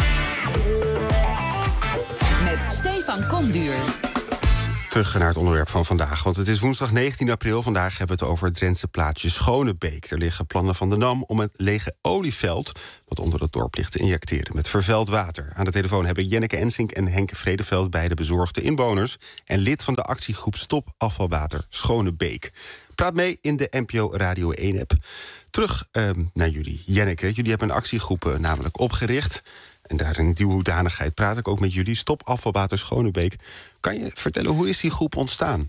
Speaker 4: Met Stefan Komduur.
Speaker 3: Terug naar het onderwerp van vandaag, want het is woensdag 19 april. Vandaag hebben we het over het Drentse plaatsje Schonebeek. Er liggen plannen van de NAM om het lege olieveld wat onder het dorp ligt te injecteren met vervuild water. Aan de telefoon hebben Jenneke Ensink en Henk Vredeveld, beide bezorgde inwoners en lid van de actiegroep Stop Afvalwater Schonebeek. Praat mee in de NPO Radio 1-app. Terug naar jullie. Jenneke, jullie hebben een actiegroep namelijk opgericht. En daar in die hoedanigheid praat ik ook met jullie. Stop Afvalwater Schonebeek. Kan je vertellen, hoe is die groep ontstaan?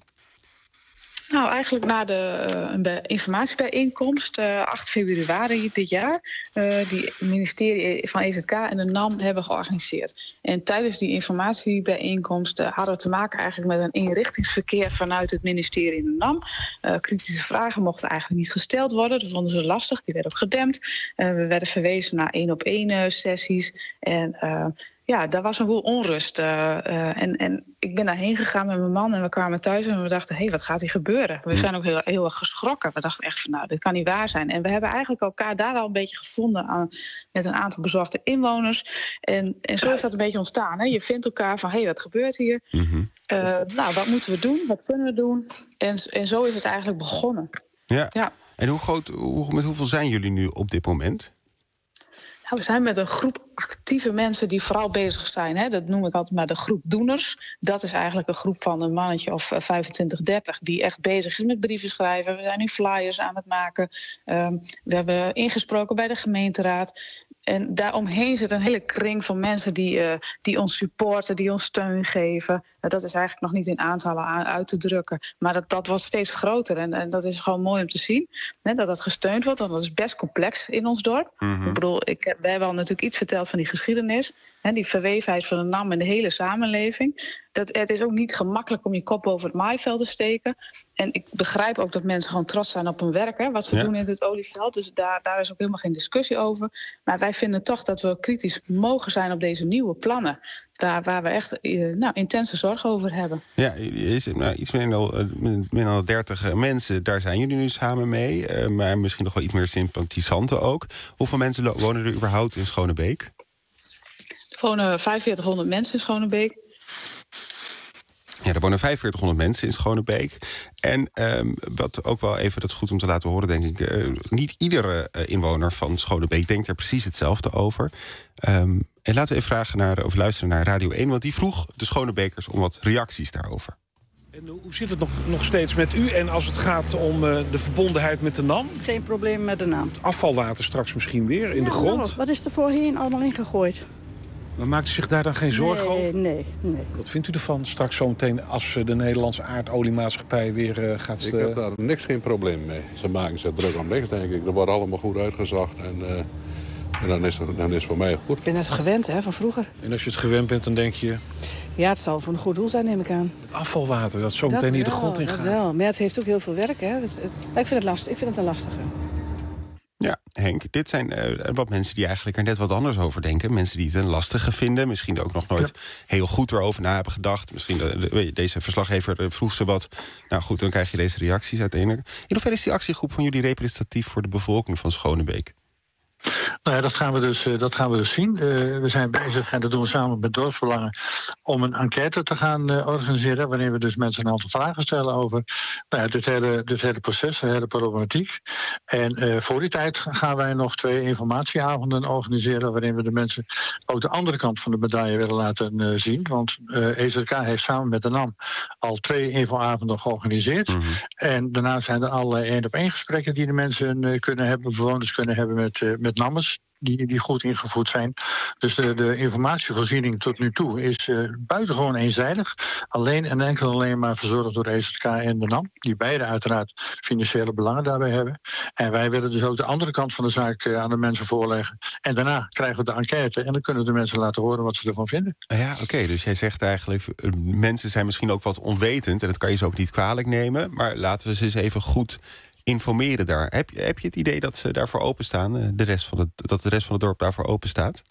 Speaker 6: Nou, eigenlijk na de informatiebijeenkomst, 8 februari dit jaar, die het ministerie van EZK en de NAM hebben georganiseerd. En tijdens die informatiebijeenkomst hadden we te maken eigenlijk met een inrichtingsverkeer vanuit het ministerie en de NAM. Kritische vragen mochten eigenlijk niet gesteld worden, dat vonden ze lastig, die werden ook gedempt. We werden verwezen naar 1-op-1 sessies en ja, daar was een boel onrust. En ik ben daarheen gegaan met mijn man en we kwamen thuis en we dachten, hé, wat gaat hier gebeuren? We zijn ook heel erg geschrokken. We dachten echt van, nou, dit kan niet waar zijn. En we hebben eigenlijk elkaar daar al een beetje gevonden met een aantal bezorgde inwoners. En zo is dat een beetje ontstaan. Hè? Je vindt elkaar van, hé, wat gebeurt hier?
Speaker 3: Mm-hmm.
Speaker 6: Nou, wat moeten we doen? Wat kunnen we doen? En zo is het eigenlijk begonnen.
Speaker 3: Ja. En met hoeveel zijn jullie nu op dit moment?
Speaker 6: Nou, we zijn met een groep actieve mensen die vooral bezig zijn. Hè. Dat noem ik altijd maar de groep doeners. Dat is eigenlijk een groep van een mannetje of 25, 30... die echt bezig is met brieven schrijven. We zijn nu flyers aan het maken. We hebben ingesproken bij de gemeenteraad. En daaromheen zit een hele kring van mensen die ons supporten, die ons steun geven. Dat is eigenlijk nog niet in aantallen uit te drukken. Maar dat wordt steeds groter en dat is gewoon mooi om te zien. Hè, dat dat gesteund wordt, want dat is best complex in ons dorp. Mm-hmm. Ik bedoel, we hebben al natuurlijk iets verteld van die geschiedenis. Hè, die verwevenheid van de NAM en de hele samenleving. Het is ook niet gemakkelijk om je kop over het maaiveld te steken. En ik begrijp ook dat mensen gewoon trots zijn op hun werk, hè, wat ze doen in het olieveld. Dus daar is ook helemaal geen discussie over. Maar wij vinden toch dat we kritisch mogen zijn op deze nieuwe plannen. Waar we echt intense zorg over hebben.
Speaker 3: Ja, iets meer dan 30 mensen, daar zijn jullie nu samen mee. Maar misschien nog wel iets meer sympathisanten ook. Hoeveel mensen wonen er überhaupt in Schonebeek?
Speaker 6: Er wonen 4500 mensen in Schonebeek.
Speaker 3: Ja, er wonen 4500 mensen in Schonebeek. En wat ook wel even, dat is goed om te laten horen, denk ik. Niet iedere inwoner van Schonebeek denkt er precies hetzelfde over. En laten we even luisteren naar Radio 1, want die vroeg de Schonebekers om wat reacties daarover.
Speaker 9: En hoe zit het nog steeds met u? En als het gaat om de verbondenheid met de NAM?
Speaker 10: Geen probleem met de NAM.
Speaker 9: Afvalwater straks misschien weer in de grond?
Speaker 10: Nou, wat is er voorheen allemaal ingegooid?
Speaker 9: Maar maakt u zich daar dan geen zorgen over?
Speaker 10: Nee.
Speaker 9: Wat vindt u ervan straks zometeen als de Nederlandse aardoliemaatschappij weer gaat...
Speaker 11: Ik heb daar geen probleem mee. Ze maken zich druk om niks, denk ik. Er wordt allemaal goed uitgezocht en dan is het voor mij goed.
Speaker 12: Ik ben net gewend, hè, van vroeger.
Speaker 9: En als je het gewend bent, dan denk je...
Speaker 12: Ja, het zal voor een goed doel zijn, neem ik aan.
Speaker 9: Het afvalwater, dat zometeen hier de grond in gaat.
Speaker 12: Dat wel, maar het heeft ook heel veel werk, hè. Ik vind het lastig. Ik vind het een lastige.
Speaker 3: Ja, Henk, dit zijn wat mensen die eigenlijk er net wat anders over denken. Mensen die het een lastige vinden. Misschien ook nog nooit heel goed erover na hebben gedacht. Misschien deze verslaggever vroeg ze wat. Nou goed, dan krijg je deze reacties uiteindelijk. In hoeverre is die actiegroep van jullie representatief voor de bevolking van Schonebeek?
Speaker 5: Nou ja, dat gaan we dus zien. We zijn bezig, en dat doen we samen met Dorpsbelangen, om een enquête te gaan organiseren, waarin we dus mensen een aantal vragen stellen over dit hele proces, de hele problematiek. En voor die tijd gaan wij nog 2 informatieavonden organiseren, waarin we de mensen ook de andere kant van de medaille willen laten zien. Want EZK heeft samen met de NAM al 2 infoavonden georganiseerd. Mm-hmm. En daarna zijn er allerlei 1-op-1 gesprekken die de mensen kunnen hebben, bewoners kunnen hebben met NAMMers. Die goed ingevoerd zijn. Dus de informatievoorziening tot nu toe is buitengewoon eenzijdig. Alleen en enkel alleen maar verzorgd door de EZK en de NAM. Die beide uiteraard financiële belangen daarbij hebben. En wij willen dus ook de andere kant van de zaak aan de mensen voorleggen. En daarna krijgen we de enquête en dan kunnen de mensen laten horen wat ze ervan vinden.
Speaker 3: Ja, oké. Dus jij zegt eigenlijk, mensen zijn misschien ook wat onwetend. En dat kan je ze ook niet kwalijk nemen. Maar laten we ze eens even goed informeren daar. Heb je het idee dat ze daarvoor openstaan? Dat de rest van het dorp daarvoor open staat?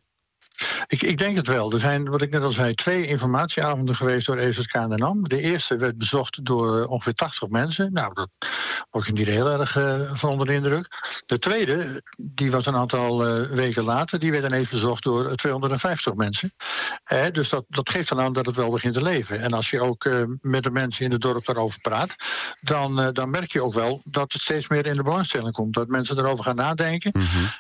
Speaker 5: Ik denk het wel. Er zijn, wat ik net al zei, 2 informatieavonden geweest door EZK en de NAM. De eerste werd bezocht door ongeveer 80 mensen. Nou, dat word ik niet heel erg van onder de indruk. De tweede, die was een aantal weken later, die werd ineens bezocht door 250 mensen. Dus dat geeft dan aan dat het wel begint te leven. En als je ook met de mensen in het dorp daarover praat, dan merk je ook wel dat het steeds meer in de belangstelling komt. Dat mensen erover gaan nadenken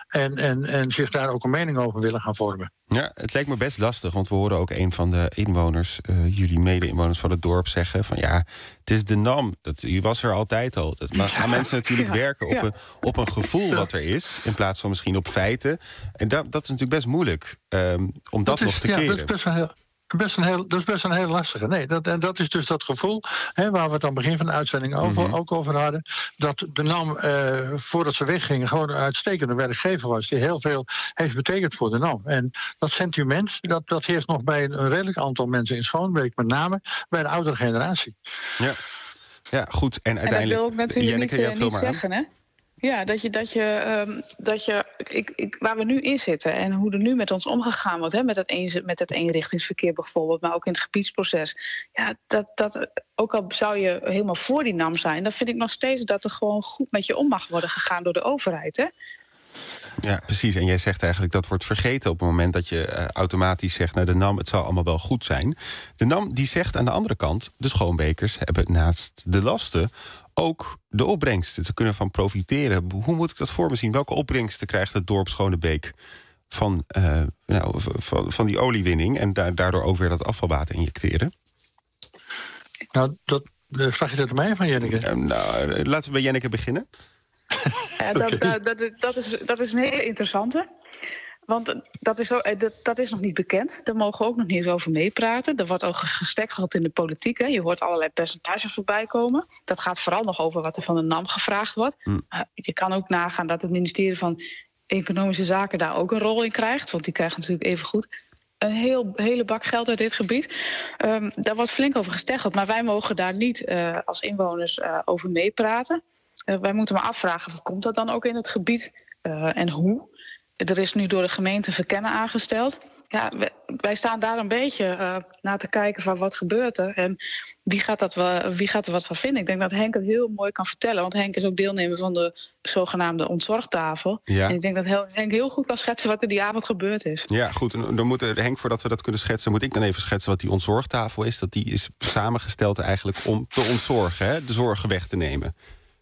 Speaker 5: en zich daar ook een mening over willen gaan vormen.
Speaker 3: Ja, het lijkt me best lastig, want we horen ook een van de inwoners, jullie mede-inwoners van het dorp, zeggen van ja, het is de NAM, die was er altijd al. Maar gaan mensen natuurlijk werken op een gevoel wat er is, in plaats van misschien op feiten. En dat is natuurlijk best moeilijk om dat nog te keren.
Speaker 5: Dat is best een heel lastige. Nee, dat is dus dat gevoel, waar we het aan het begin van de uitzending ook over hadden, dat de NAM, voordat ze weggingen, gewoon een uitstekende werkgever was, die heel veel heeft betekend voor de NAM. En dat sentiment, dat heerst nog bij een redelijk aantal mensen in Schonebeek, met name bij de oudere generatie.
Speaker 3: Ja, goed. En uiteindelijk,
Speaker 6: dat wil ik natuurlijk
Speaker 3: Jenneke,
Speaker 6: niet zeggen, hè? Ja, waar we nu in zitten en hoe er nu met ons omgegaan wordt, hè, met het eenrichtingsverkeer bijvoorbeeld, maar ook in het gebiedsproces. Ja, dat ook al zou je helemaal voor die NAM zijn, dan vind ik nog steeds dat er gewoon goed met je om mag worden gegaan door de overheid, hè?
Speaker 3: Ja, precies. En jij zegt eigenlijk dat wordt vergeten op het moment dat je automatisch zegt, nou, de NAM, het zal allemaal wel goed zijn. De NAM die zegt aan de andere kant, de Schoonbekers hebben naast de lasten ook de opbrengsten te kunnen van profiteren. Hoe moet ik dat voor me zien? Welke opbrengsten krijgt het dorp Schonebeek van die oliewinning en daardoor ook weer dat afvalwater injecteren?
Speaker 5: Nou, vraag je dat aan mij van Jenneke?
Speaker 3: Laten we bij Jenneke beginnen.
Speaker 6: Ja, dat is een hele interessante. Want dat is nog niet bekend. Daar mogen we ook nog niet eens over meepraten. Er wordt al gestek gehad in de politiek. Hè. Je hoort allerlei percentages voorbij komen. Dat gaat vooral nog over wat er van de NAM gevraagd wordt. Je kan ook nagaan dat het ministerie van Economische Zaken daar ook een rol in krijgt. Want die krijgt natuurlijk even goed een hele bak geld uit dit gebied. Daar wordt flink over gesteggeld. Maar wij mogen daar niet als inwoners over meepraten. Wij moeten maar afvragen, wat komt dat dan ook in het gebied en hoe? Er is nu door de gemeente verkennen aangesteld. Ja, wij staan daar een beetje naar te kijken van wat gebeurt er. En wie gaat er wat van vinden? Ik denk dat Henk het heel mooi kan vertellen. Want Henk is ook deelnemer van de zogenaamde ontzorgtafel. Ja. En ik denk dat Henk heel goed kan schetsen wat er die avond gebeurd is.
Speaker 3: Ja, goed. En dan moet Henk, voordat we dat kunnen schetsen, moet ik dan even schetsen wat die ontzorgtafel is. Dat die is samengesteld eigenlijk om te ontzorgen, hè? De zorgen weg te nemen.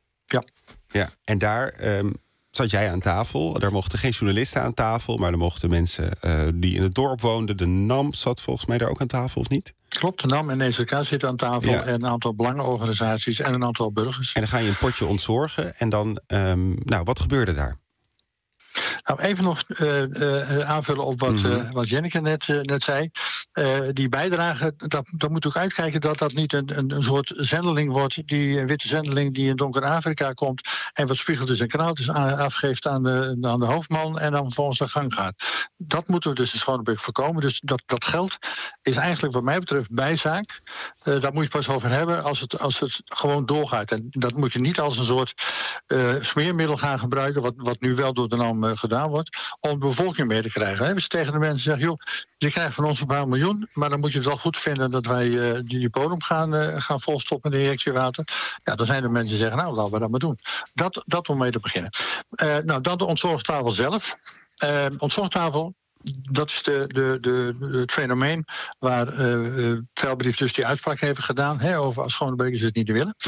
Speaker 3: Ja. En daar zat jij aan tafel. Daar mochten geen journalisten aan tafel, maar er mochten mensen die in het dorp woonden. De NAM zat volgens mij daar ook aan tafel, of niet?
Speaker 5: Klopt, de NAM en EZK zitten aan tafel. Ja. En een aantal belangenorganisaties en een aantal burgers.
Speaker 3: En dan ga je een potje ontzorgen. En dan, wat gebeurde daar?
Speaker 5: Nou, even nog aanvullen op wat Jenneke net zei. Die bijdrage, daar moet ook uitkijken dat dat niet een soort zendeling wordt, een witte zendeling die in donker Afrika komt en wat spiegeltjes en kanaaltjes afgeeft aan de hoofdman en dan vervolgens de gang gaat. Dat moeten we dus in Schonebeek voorkomen. Dus dat geld is eigenlijk wat mij betreft bijzaak. Daar moet je pas over hebben als het gewoon doorgaat. En dat moet je niet als een soort smeermiddel gaan gebruiken, wat nu wel door de NAM gedaan wordt, om de bevolking mee te krijgen. Dus tegen de mensen zeggen, joh, je krijgt van ons een paar miljoen, maar dan moet je het wel goed vinden dat wij die bodem gaan volstoppen met injectiewater. Ja, dan zijn er mensen die zeggen, nou, laten we dat maar doen. Dat om mee te beginnen. Dan de ontzorgtafel zelf. Ontzorgtafel, dat is het fenomeen waar Veilbrief dus die uitspraak heeft gedaan, over als Schonebeekers het niet willen.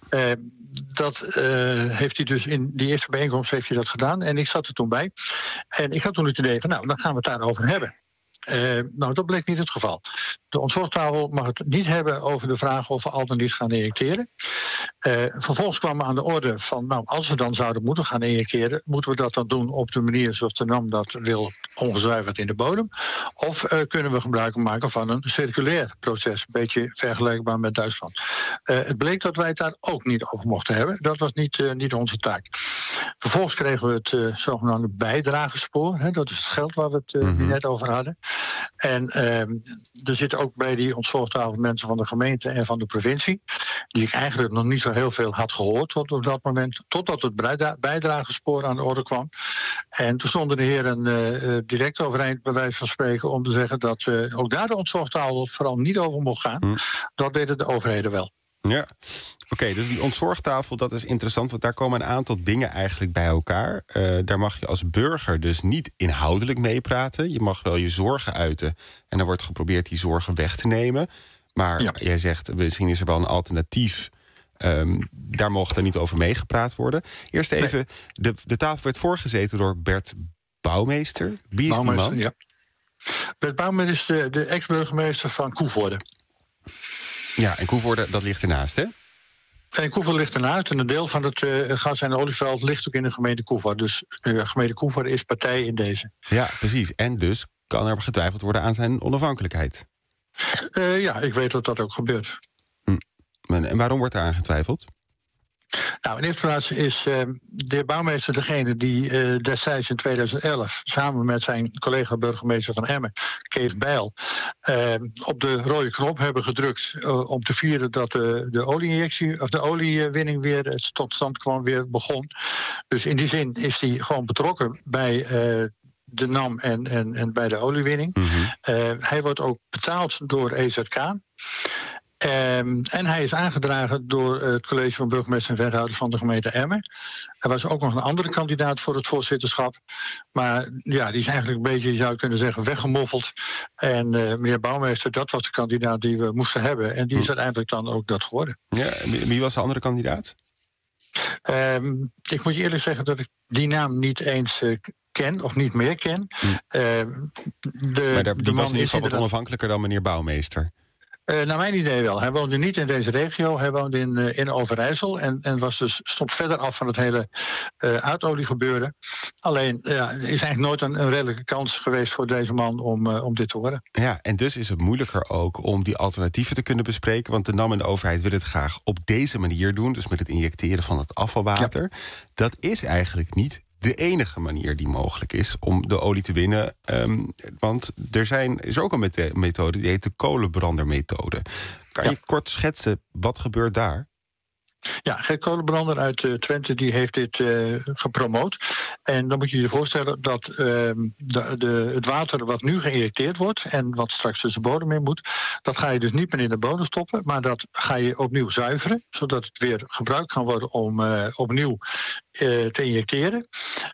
Speaker 5: Dat heeft hij dus in die eerste bijeenkomst heeft hij dat gedaan. En ik zat er toen bij. En ik had toen het idee van, dan gaan we het daarover hebben. Dat bleek niet het geval. De ontzorgtafel mag het niet hebben over de vraag of we al dan niet gaan injecteren. Vervolgens kwam aan de orde van, als we dan zouden moeten gaan injecteren, moeten we dat dan doen op de manier zoals de NAM dat wil, ongezuiverd in de bodem? Of kunnen we gebruik maken van een circulair proces, een beetje vergelijkbaar met Duitsland? Het bleek dat wij het daar ook niet over mochten hebben. Dat was niet onze taak. Vervolgens kregen we het zogenaamde bijdragespoor. Dat is het geld waar we het net over hadden. En er zitten ook bij die ontzorgtafel mensen van de gemeente en van de provincie, die ik eigenlijk nog niet zo heel veel had gehoord tot op dat moment, totdat het bijdragespoor aan de orde kwam. En toen stonden de heren direct overeind, bij wijze van spreken, om te zeggen dat ook daar de ontzorgtafel vooral niet over mocht gaan. Dat deden de overheden wel.
Speaker 3: Ja, oké, dus die ontzorgtafel, dat is interessant, want daar komen een aantal dingen eigenlijk bij elkaar. Daar mag je als burger dus niet inhoudelijk meepraten. Je mag wel je zorgen uiten en dan wordt geprobeerd die zorgen weg te nemen. Maar jij zegt, misschien is er wel een alternatief. Daar mocht er niet over meegepraat worden. Eerst even, de tafel werd voorgezeten door Bert Bouwmeester. Wie is die man?
Speaker 5: Ja. Bert Bouwmeester is de ex-burgemeester van Koevoorde.
Speaker 3: Ja, en Koevoorde, dat ligt ernaast, hè?
Speaker 5: En Koevoorde ligt ernaast en een deel van het gas- en olieveld ligt ook in de gemeente Koevoorde. Dus de gemeente Koevoorde is partij in deze.
Speaker 3: Ja, precies. En dus kan er getwijfeld worden aan zijn onafhankelijkheid.
Speaker 5: Ik weet dat dat ook gebeurt.
Speaker 3: En waarom wordt daar aan getwijfeld?
Speaker 5: Nou, in eerste plaats is de heer Bouwmeester degene die destijds in 2011... samen met zijn collega-burgemeester van Emmen, Kees Bijl, op de rode knop hebben gedrukt om te vieren dat de olieinjectie of de oliewinning weer tot stand kwam, weer begon. Dus in die zin is hij gewoon betrokken bij de NAM en bij de oliewinning. Hij wordt ook betaald door EZK. En hij is aangedragen door het college van burgemeester en wethouders van de gemeente Emmen. Er was ook nog een andere kandidaat voor het voorzitterschap. Maar ja, die is eigenlijk een beetje, je zou kunnen zeggen, weggemoffeld. En meneer Bouwmeester, dat was de kandidaat die we moesten hebben. En die is uiteindelijk dan ook dat geworden.
Speaker 3: Ja, wie was de andere kandidaat?
Speaker 5: Ik moet je eerlijk zeggen dat ik die naam niet eens ken of niet meer ken.
Speaker 3: Maar die was in ieder geval wat onafhankelijker dan meneer Bouwmeester.
Speaker 5: Naar mijn idee wel. Hij woonde niet in deze regio. Hij woonde in Overijssel en stond verder af van het hele aardolie gebeuren. Alleen is eigenlijk nooit een redelijke kans geweest voor deze man om dit te worden.
Speaker 3: Ja, en dus is het moeilijker ook om die alternatieven te kunnen bespreken. Want de NAM en de overheid willen het graag op deze manier doen. Dus met het injecteren van het afvalwater. Ja. Dat is eigenlijk niet de enige manier die mogelijk is om de olie te winnen. Want is ook een methode, die heet de kolenbrandermethode. Kan je kort schetsen, wat gebeurt daar?
Speaker 5: Ja, Gert Kolenbrander uit Twente die heeft dit gepromoot. En dan moet je je voorstellen dat het water wat nu geïnjecteerd wordt en wat straks tussen de bodem in moet, dat ga je dus niet meer in de bodem stoppen, maar dat ga je opnieuw zuiveren, zodat het weer gebruikt kan worden om opnieuw te injecteren.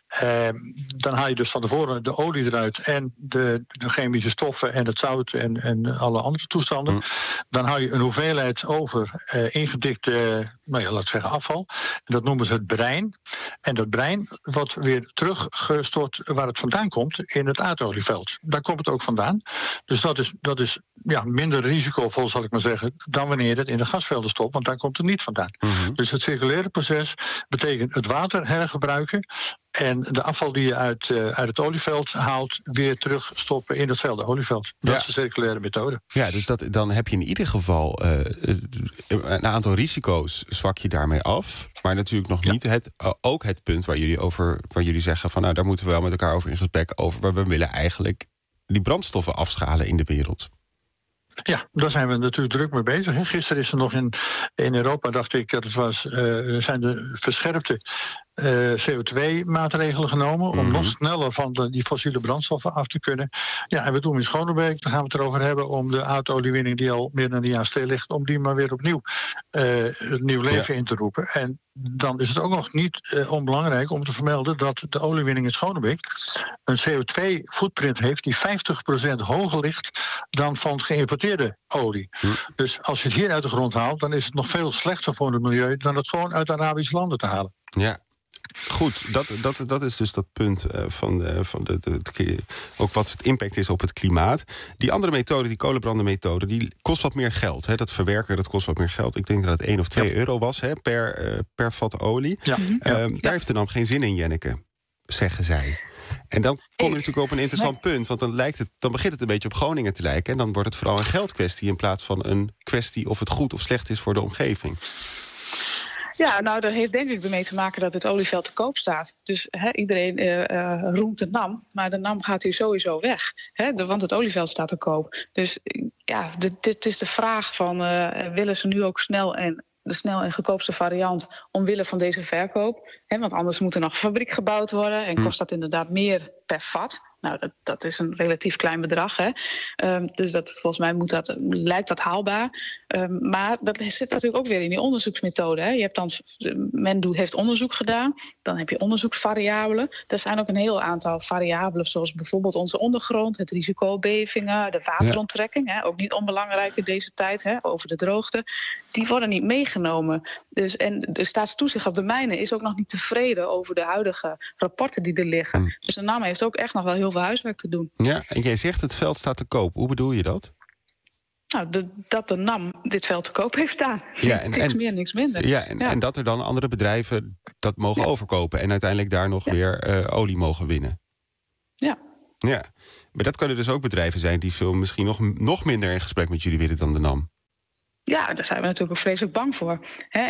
Speaker 5: Dan haal je dus van tevoren de olie eruit en de chemische stoffen en het zout en alle andere toestanden. Dan hou je een hoeveelheid over ingedikte, laten we zeggen afval. En dat noemen ze het brein. En dat brein wordt weer teruggestort waar het vandaan komt, in het aardolieveld. Daar komt het ook vandaan. Dus dat is minder risicovol, zal ik maar zeggen, dan wanneer je het in de gasvelden stopt, want daar komt het niet vandaan. Dus het circulaire proces betekent het water hergebruiken en de afval die je uit het olieveld haalt weer terugstoppen in hetzelfde olieveld. Dat is de circulaire methode. Ja, dus
Speaker 3: dan heb je in ieder geval een aantal risico's zwak je daarmee af. Maar natuurlijk nog niet ook het punt waar jullie zeggen van daar moeten we wel met elkaar over in gesprek over. Maar we willen eigenlijk die brandstoffen afschalen in de wereld.
Speaker 5: Ja, daar zijn we natuurlijk druk mee bezig. Gisteren is er nog in Europa, dacht ik, dat het was, zijn de verscherpte CO2-maatregelen genomen om nog sneller van die fossiele brandstoffen af te kunnen. Ja, en we doen in Schonebeek, daar gaan we het erover hebben, om de aardoliewinning die al meer dan een jaar stil ligt, om die maar weer opnieuw nieuw leven in te roepen. En dan is het ook nog niet onbelangrijk om te vermelden dat de oliewinning in Schonebeek een CO2-footprint heeft die 50% hoger ligt dan van geïmporteerde olie. Dus als je het hier uit de grond haalt, dan is het nog veel slechter voor het milieu dan het gewoon uit Arabische landen te halen.
Speaker 3: Ja. Goed, dat is dus dat punt ook wat het impact is op het klimaat. Die andere methode, die kolenbrandermethode, die kost wat meer geld. Hè? Dat verwerken, dat kost wat meer geld. Ik denk dat het 1 of 2 euro was per vat olie. Ja. Daar heeft de NAM geen zin in, Jenneke, zeggen zij. En dan kom je natuurlijk op een interessant punt. Want dan begint het een beetje op Groningen te lijken. En dan wordt het vooral een geldkwestie in plaats van een kwestie of het goed of slecht is voor de omgeving.
Speaker 6: Ja, nou, dat heeft denk ik ermee te maken dat het olieveld te koop staat. Dus iedereen roemt de NAM, maar de NAM gaat hier sowieso weg. Want het olieveld staat te koop. Dus dit is de vraag van, willen ze nu ook de snel en goedkoopste variant omwille van deze verkoop? Want anders moet er nog een fabriek gebouwd worden en kost dat inderdaad meer per vat. Nou, dat is een relatief klein bedrag. Dus volgens mij lijkt dat haalbaar. Maar dat zit natuurlijk ook weer in die onderzoeksmethode. Je hebt dan, men heeft onderzoek gedaan. Dan heb je onderzoeksvariabelen. Er zijn ook een heel aantal variabelen, zoals bijvoorbeeld onze ondergrond, het risico op bevingen, de wateronttrekking. Ook niet onbelangrijk in deze tijd, over de droogte. Die worden niet meegenomen. En de staatstoezicht op de mijnen is ook nog niet tevreden over de huidige rapporten die er liggen. Dus de NAM heeft ook echt nog wel heel veel huiswerk te doen. Ja,
Speaker 3: en jij zegt het veld staat te koop. Hoe bedoel je dat?
Speaker 6: Nou, dat de NAM dit veld te koop heeft staan. Ja, niks meer, niks minder.
Speaker 3: Ja, en dat er dan andere bedrijven dat mogen overkopen en uiteindelijk daar nog weer olie mogen winnen. Ja. Ja, maar dat kunnen dus ook bedrijven zijn die misschien nog minder in gesprek met jullie willen dan de NAM.
Speaker 6: Ja, daar zijn we natuurlijk ook vreselijk bang voor.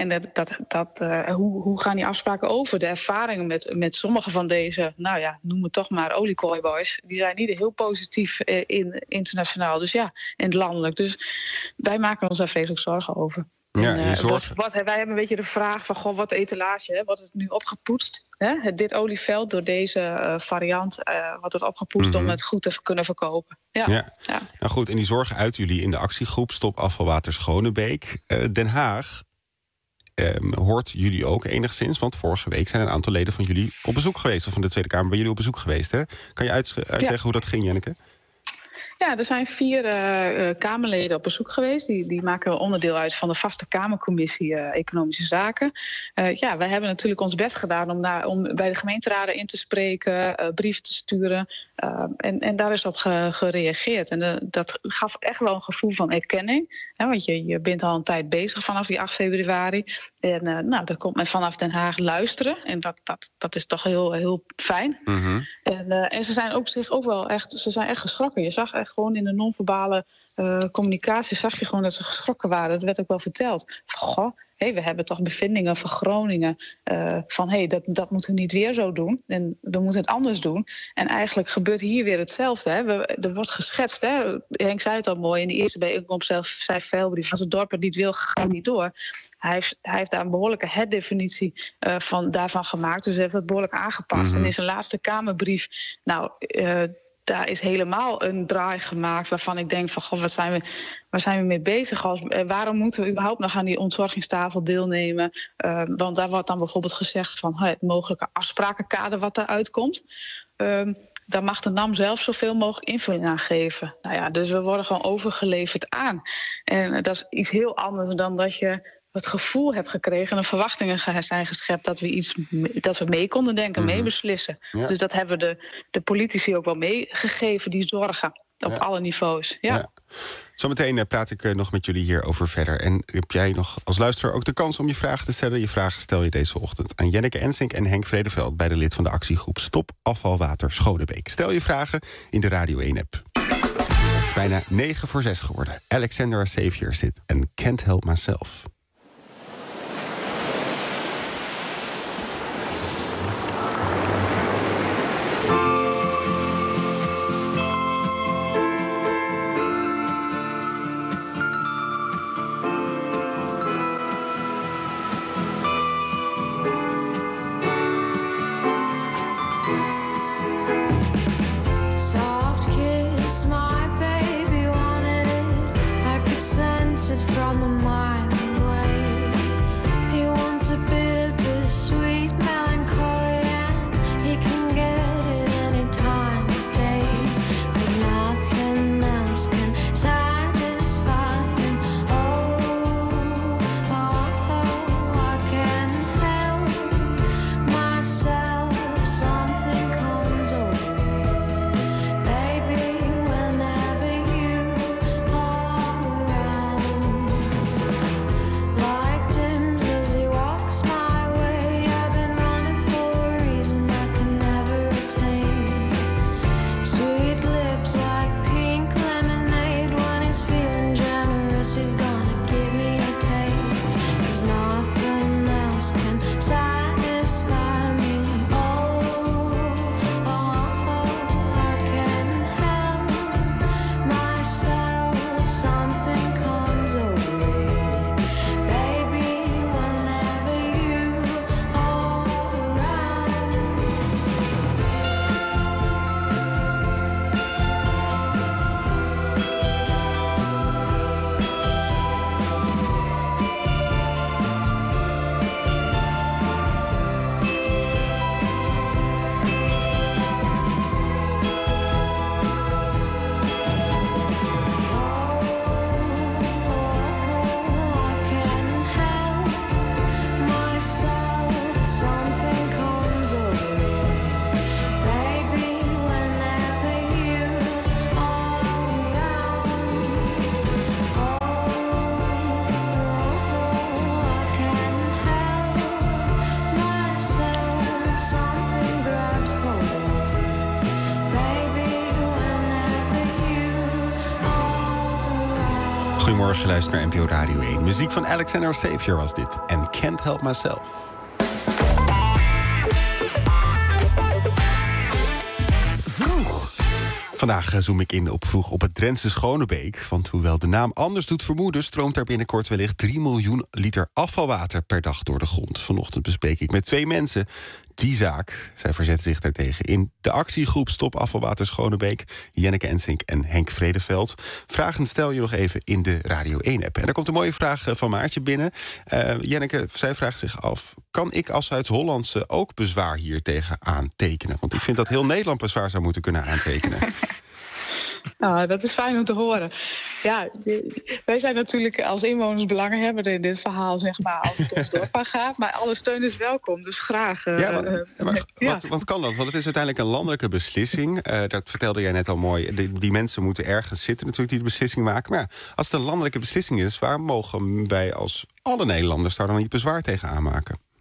Speaker 6: Hoe gaan die afspraken over? De ervaringen met sommige van deze, noem het toch maar oliekooiboys, die zijn niet heel positief internationaal, dus en landelijk. Dus wij maken ons daar vreselijk zorgen over. Ja, wij hebben een beetje de vraag van, wat de etalage, wordt het nu opgepoetst? Dit olieveld door deze variant wordt het opgepoetst om het goed te kunnen verkopen. Ja.
Speaker 3: Nou goed, en die zorgen uit jullie in de actiegroep Stop Afvalwater Schonebeek. Den Haag hoort jullie ook enigszins, want vorige week zijn een aantal leden van jullie op bezoek geweest, of van de Tweede Kamer bij jullie op bezoek geweest. Hè? Kan je uitleggen hoe dat ging, Jenneke?
Speaker 6: Ja, er zijn 4 Kamerleden op bezoek geweest. Die maken onderdeel uit van de vaste Kamercommissie Economische Zaken. Wij hebben natuurlijk ons best gedaan om bij de gemeenteraden in te spreken, brieven te sturen. En daar is op gereageerd. En dat gaf echt wel een gevoel van erkenning. Want je bent al een tijd bezig vanaf die 8 februari. En daar komt men vanaf Den Haag luisteren. En dat is toch heel, heel fijn. Mm-hmm. En ze zijn ook wel echt geschrokken. Je zag echt gewoon in de non-verbale communicatie, zag je gewoon dat ze geschrokken waren. Dat werd ook wel verteld. we hebben toch bevindingen van Groningen van dat moeten we niet weer zo doen. En we moeten het anders doen. En eigenlijk gebeurt hier weer hetzelfde. Hè. Er wordt geschetst. Hè. Henk zei het al mooi in de eerste bijeenkomst zelf, zei Velbrief, als het dorp het niet wil, gaat het niet door. Hij heeft daar een behoorlijke herdefinitie daarvan gemaakt. Dus hij heeft dat behoorlijk aangepast. En in zijn laatste Kamerbrief, daar is helemaal een draai gemaakt waarvan ik denk van, waar zijn we mee bezig? Waarom moeten we überhaupt nog aan die ontzorgingstafel deelnemen? Want daar wordt dan bijvoorbeeld gezegd van het mogelijke afsprakenkader wat daaruit komt. Daar mag de NAM zelf zoveel mogelijk invulling aan geven. Dus we worden gewoon overgeleverd aan. En dat is iets heel anders dan dat je het gevoel hebt gekregen en de verwachtingen zijn geschept dat we mee konden denken, mee beslissen. Ja. Dus dat hebben de politici ook wel meegegeven, die zorgen op alle niveaus. Ja.
Speaker 3: Zometeen praat ik nog met jullie hierover verder. En heb jij nog als luisteraar ook de kans om je vragen te stellen? Je vragen stel je deze ochtend aan Jenneke Ensink en Henk Vredeveld, beide lid van de actiegroep Stop Afvalwater Schonebeek. Stel je vragen in de Radio 1-app. Het is bijna 6:09 geworden. Alexander Xavier zit en Can't Help Myself. Goedemorgen, je luistert naar NPO Radio 1. Muziek van Alexander Xavier was dit. En Can't Help Myself. Vandaag zoom ik in op vroeg op het Drentse Schonebeek. Want hoewel de naam anders doet vermoeden, stroomt daar binnenkort wellicht 3 miljoen liter afvalwater per dag door de grond. Vanochtend bespreek ik met 2 mensen die zaak. Zij verzetten zich daartegen in de actiegroep Stop Afvalwater Schonebeek. Jenneke Ensink en Henk Vredeveld. Vragen stel je nog even in de Radio 1-app. En er komt een mooie vraag van Maartje binnen. Jenneke, zij vraagt zich af: kan ik als Zuid-Hollandse ook bezwaar hier tegen aantekenen? Want ik vind dat heel Nederland bezwaar zou moeten kunnen aantekenen.
Speaker 6: Nou, dat is fijn om te horen. Ja, wij zijn natuurlijk als inwoners belangenhebber in dit verhaal, zeg maar, als het ons dorp gaat. Maar alle steun is welkom, dus graag.
Speaker 3: Wat kan dat? Want het is uiteindelijk een landelijke beslissing. Dat vertelde jij net al mooi. Die mensen moeten ergens zitten natuurlijk die de beslissing maken. Maar ja, als het een landelijke beslissing is, waar mogen wij als alle Nederlanders daar dan niet bezwaar tegen aanmaken?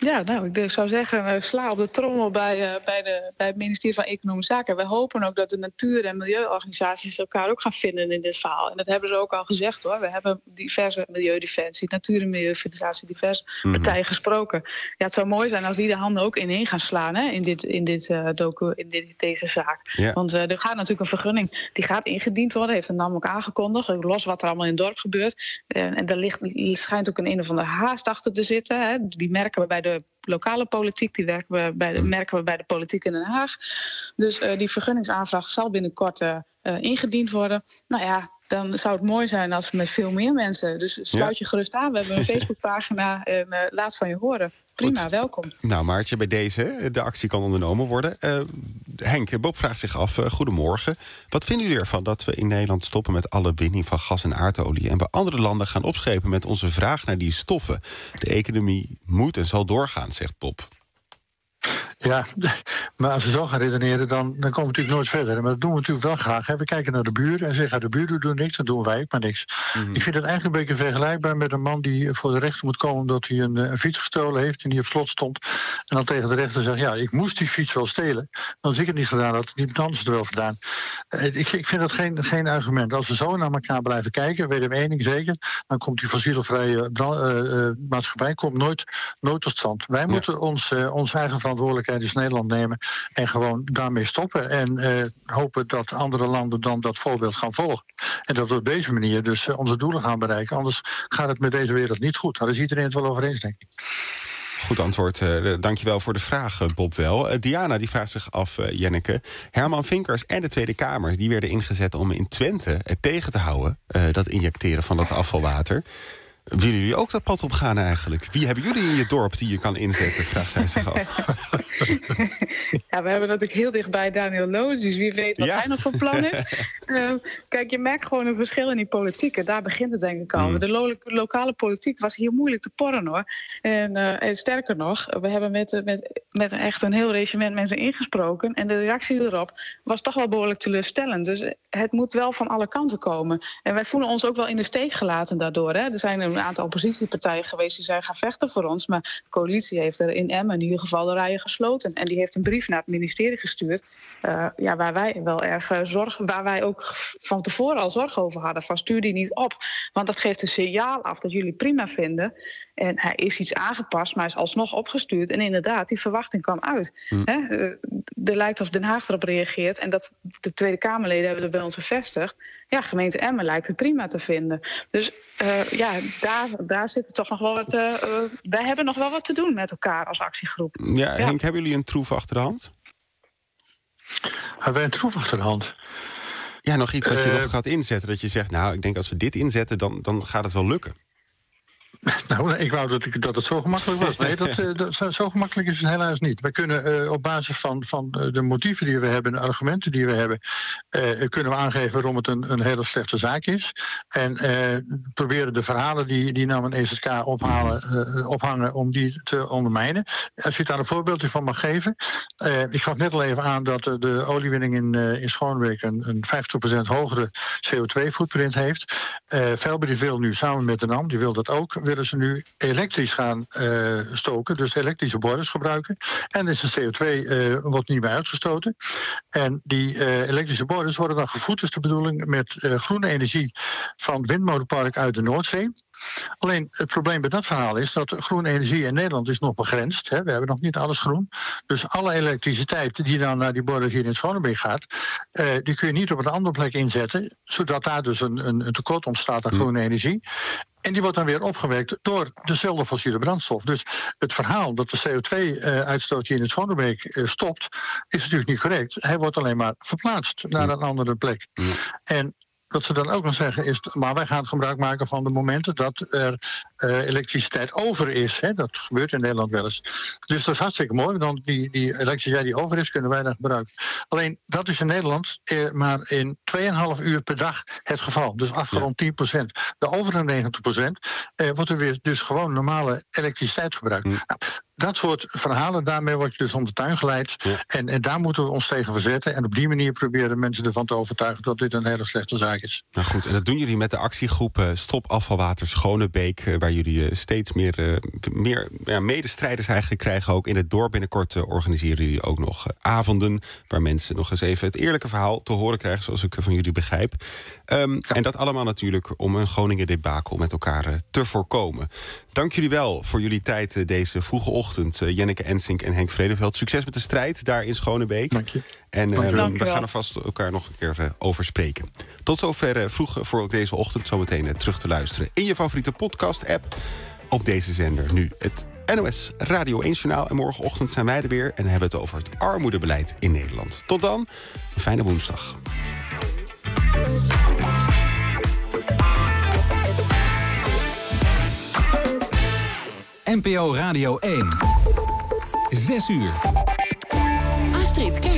Speaker 6: Ja, nou, ik zou zeggen, sla op de trommel bij het ministerie van Economische Zaken. Wij hopen ook dat de natuur- en milieuorganisaties elkaar ook gaan vinden in dit verhaal. En dat hebben ze ook al gezegd, hoor. We hebben diverse Milieudefensie, Natuur- en Milieufederatie, diverse partijen gesproken. Ja, het zou mooi zijn als die de handen ook ineen gaan slaan, hè, in deze zaak. Ja. Want er gaat natuurlijk een vergunning, die gaat ingediend worden, heeft de NAM ook aangekondigd. Los wat er allemaal in het dorp gebeurt. En daar schijnt ook een of andere haast achter te zitten. Hè. Die merken we bij de lokale politiek, die merken we bij de politiek in Den Haag. Dus die vergunningsaanvraag zal binnenkort ingediend worden. Nou ja, dan zou het mooi zijn als we met veel meer mensen. Dus sluit je gerust aan. We hebben een Facebookpagina en laat van je horen. Prima, welkom.
Speaker 3: Nou, Maartje, bij deze, de actie kan ondernomen worden. Henk, Bob vraagt zich af, goedemorgen. Wat vinden jullie ervan dat we in Nederland stoppen met alle winning van gas en aardolie en bij andere landen gaan opschepen met onze vraag naar die stoffen? De economie moet en zal doorgaan, zegt Bob.
Speaker 5: Ja, maar als we zo gaan redeneren, dan komen we natuurlijk nooit verder. Maar dat doen we natuurlijk wel graag. Hè. We kijken naar de buren en zeggen, de buren doen niks, dan doen wij ook maar niks. Ik vind het eigenlijk een beetje vergelijkbaar met een man die voor de rechter moet komen omdat hij een fiets gestolen heeft en die op slot stond. En dan tegen de rechter zegt, ja, ik moest die fiets wel stelen. Dan als ik het niet gedaan had, iemand anders het wel gedaan. Ik vind dat geen argument. Als we zo naar elkaar blijven kijken, weten we één ding zeker, dan komt die fossielvrije maatschappij nooit tot stand. Wij moeten onze eigen verantwoordelijkheid in Nederland nemen en gewoon daarmee stoppen. En hopen dat andere landen dan dat voorbeeld gaan volgen. En dat we op deze manier dus onze doelen gaan bereiken. Anders gaat het met deze wereld niet goed. Daar is iedereen het wel over eens, denk ik.
Speaker 3: Goed antwoord. Dankjewel voor de vraag, Bob wel. Diana die vraagt zich af, Jenneke. Herman Vinkers en de Tweede Kamer die werden ingezet om in Twente het tegen te houden, dat injecteren van dat afvalwater. Willen jullie ook dat pad opgaan eigenlijk? Wie hebben jullie in je dorp die je kan inzetten? Vraagt zij zich af.
Speaker 6: Ja, we hebben natuurlijk heel dichtbij Daniel Loos, dus wie weet wat hij nog van plan is. Kijk, je merkt gewoon een verschil in die politiek. En daar begint het denk ik al. De lokale politiek was hier moeilijk te porren, hoor. En sterker nog, we hebben met echt een heel regiment mensen ingesproken. En de reactie erop was toch wel behoorlijk teleurstellend. Dus het moet wel van alle kanten komen. En wij voelen ons ook wel in de steek gelaten daardoor. Hè. Er zijn een aantal oppositiepartijen geweest die zijn gaan vechten voor ons. Maar de coalitie heeft er in Emmen in ieder geval de rijen gesloten. En die heeft een brief naar het ministerie gestuurd. Waar wij wel erg waar wij ook van tevoren al zorg over hadden. Van stuur die niet op. Want dat geeft een signaal af dat jullie prima vinden. En hij is iets aangepast, maar is alsnog opgestuurd. En inderdaad, die verwachting kwam uit. Er lijkt alsof Den Haag erop reageert. En dat de Tweede Kamerleden hebben er bij ons bevestigd. Ja, gemeente Emmen lijkt het prima te vinden. Dus daar zit het toch nog wel wat. Wij hebben nog wel wat te doen met elkaar als actiegroep.
Speaker 3: Ja, Henk, hebben jullie een troef achter de hand?
Speaker 5: Hebben wij een troef achter de hand?
Speaker 3: Ja, nog iets wat je nog gaat inzetten. Dat je zegt, nou, ik denk als we dit inzetten, dan gaat het wel lukken.
Speaker 5: Nou, ik wou dat het zo gemakkelijk was. Nee, zo gemakkelijk is het helaas niet. We kunnen op basis van de motieven die we hebben, de argumenten die we hebben, kunnen we aangeven waarom het een hele slechte zaak is. En proberen de verhalen die nou een EZK ophangen om die te ondermijnen. Als je daar een voorbeeldje van mag geven. Ik gaf net al even aan dat de oliewinning in Schoonbeek een 50% hogere CO2-footprint heeft. Velber die wil nu samen met de NAM, die wil dat ook, willen ze nu elektrisch gaan stoken. Dus elektrische boilers gebruiken. En is de CO2 wordt niet meer uitgestoten. En die elektrische boilers worden dan gevoed, is de bedoeling, met groene energie van windmolenpark uit de Noordzee. Alleen het probleem bij dat verhaal is dat groene energie in Nederland is nog begrensd. Hè. We hebben nog niet alles groen. Dus alle elektriciteit die dan naar die boilers hier in Schonebeek gaat, die kun je niet op een andere plek inzetten, zodat daar dus een tekort ontstaat aan groene energie. En die wordt dan weer opgewekt door dezelfde fossiele brandstof. Dus het verhaal dat de CO2-uitstoot hier in het Schonebeek stopt, is natuurlijk niet correct. Hij wordt alleen maar verplaatst naar een andere plek. En wat ze dan ook nog zeggen is, maar wij gaan gebruik maken van de momenten dat er elektriciteit over is. Hè? Dat gebeurt in Nederland wel eens. Dus dat is hartstikke mooi, want die elektriciteit die over is, kunnen wij dan gebruiken. Alleen, dat is in Nederland maar in 2,5 uur per dag het geval. Dus afgerond 10%. De overige 90% wordt er weer dus gewoon normale elektriciteit gebruikt. Nou, Dat soort verhalen, daarmee word je dus om de tuin geleid. Ja. En daar moeten we ons tegen verzetten. En op die manier proberen mensen ervan te overtuigen dat dit een hele slechte zaak is.
Speaker 3: Nou goed, en dat doen jullie met de actiegroep Stop Afvalwater Schonebeek, waar jullie steeds meer medestrijders eigenlijk krijgen. Ook in het dorp binnenkort organiseren jullie ook nog avonden waar mensen nog eens even het eerlijke verhaal te horen krijgen, zoals ik van jullie begrijp. En dat allemaal natuurlijk om een Groningen debakel met elkaar te voorkomen. Dank jullie wel voor jullie tijd deze vroege ochtend. Jenneke Ensink en Henk Vredeveld. Succes met de strijd daar in Schonebeek.
Speaker 5: Dank je.
Speaker 3: En we gaan er vast elkaar nog een keer over spreken. Tot zover vroeg voor deze ochtend. Zometeen terug te luisteren in je favoriete podcast-app. Op deze zender nu het NOS Radio 1 Journaal. En morgenochtend zijn wij er weer en hebben we het over het armoedebeleid in Nederland. Tot dan, een fijne woensdag.
Speaker 2: NPO Radio 1. 6 uur.
Speaker 4: Astrid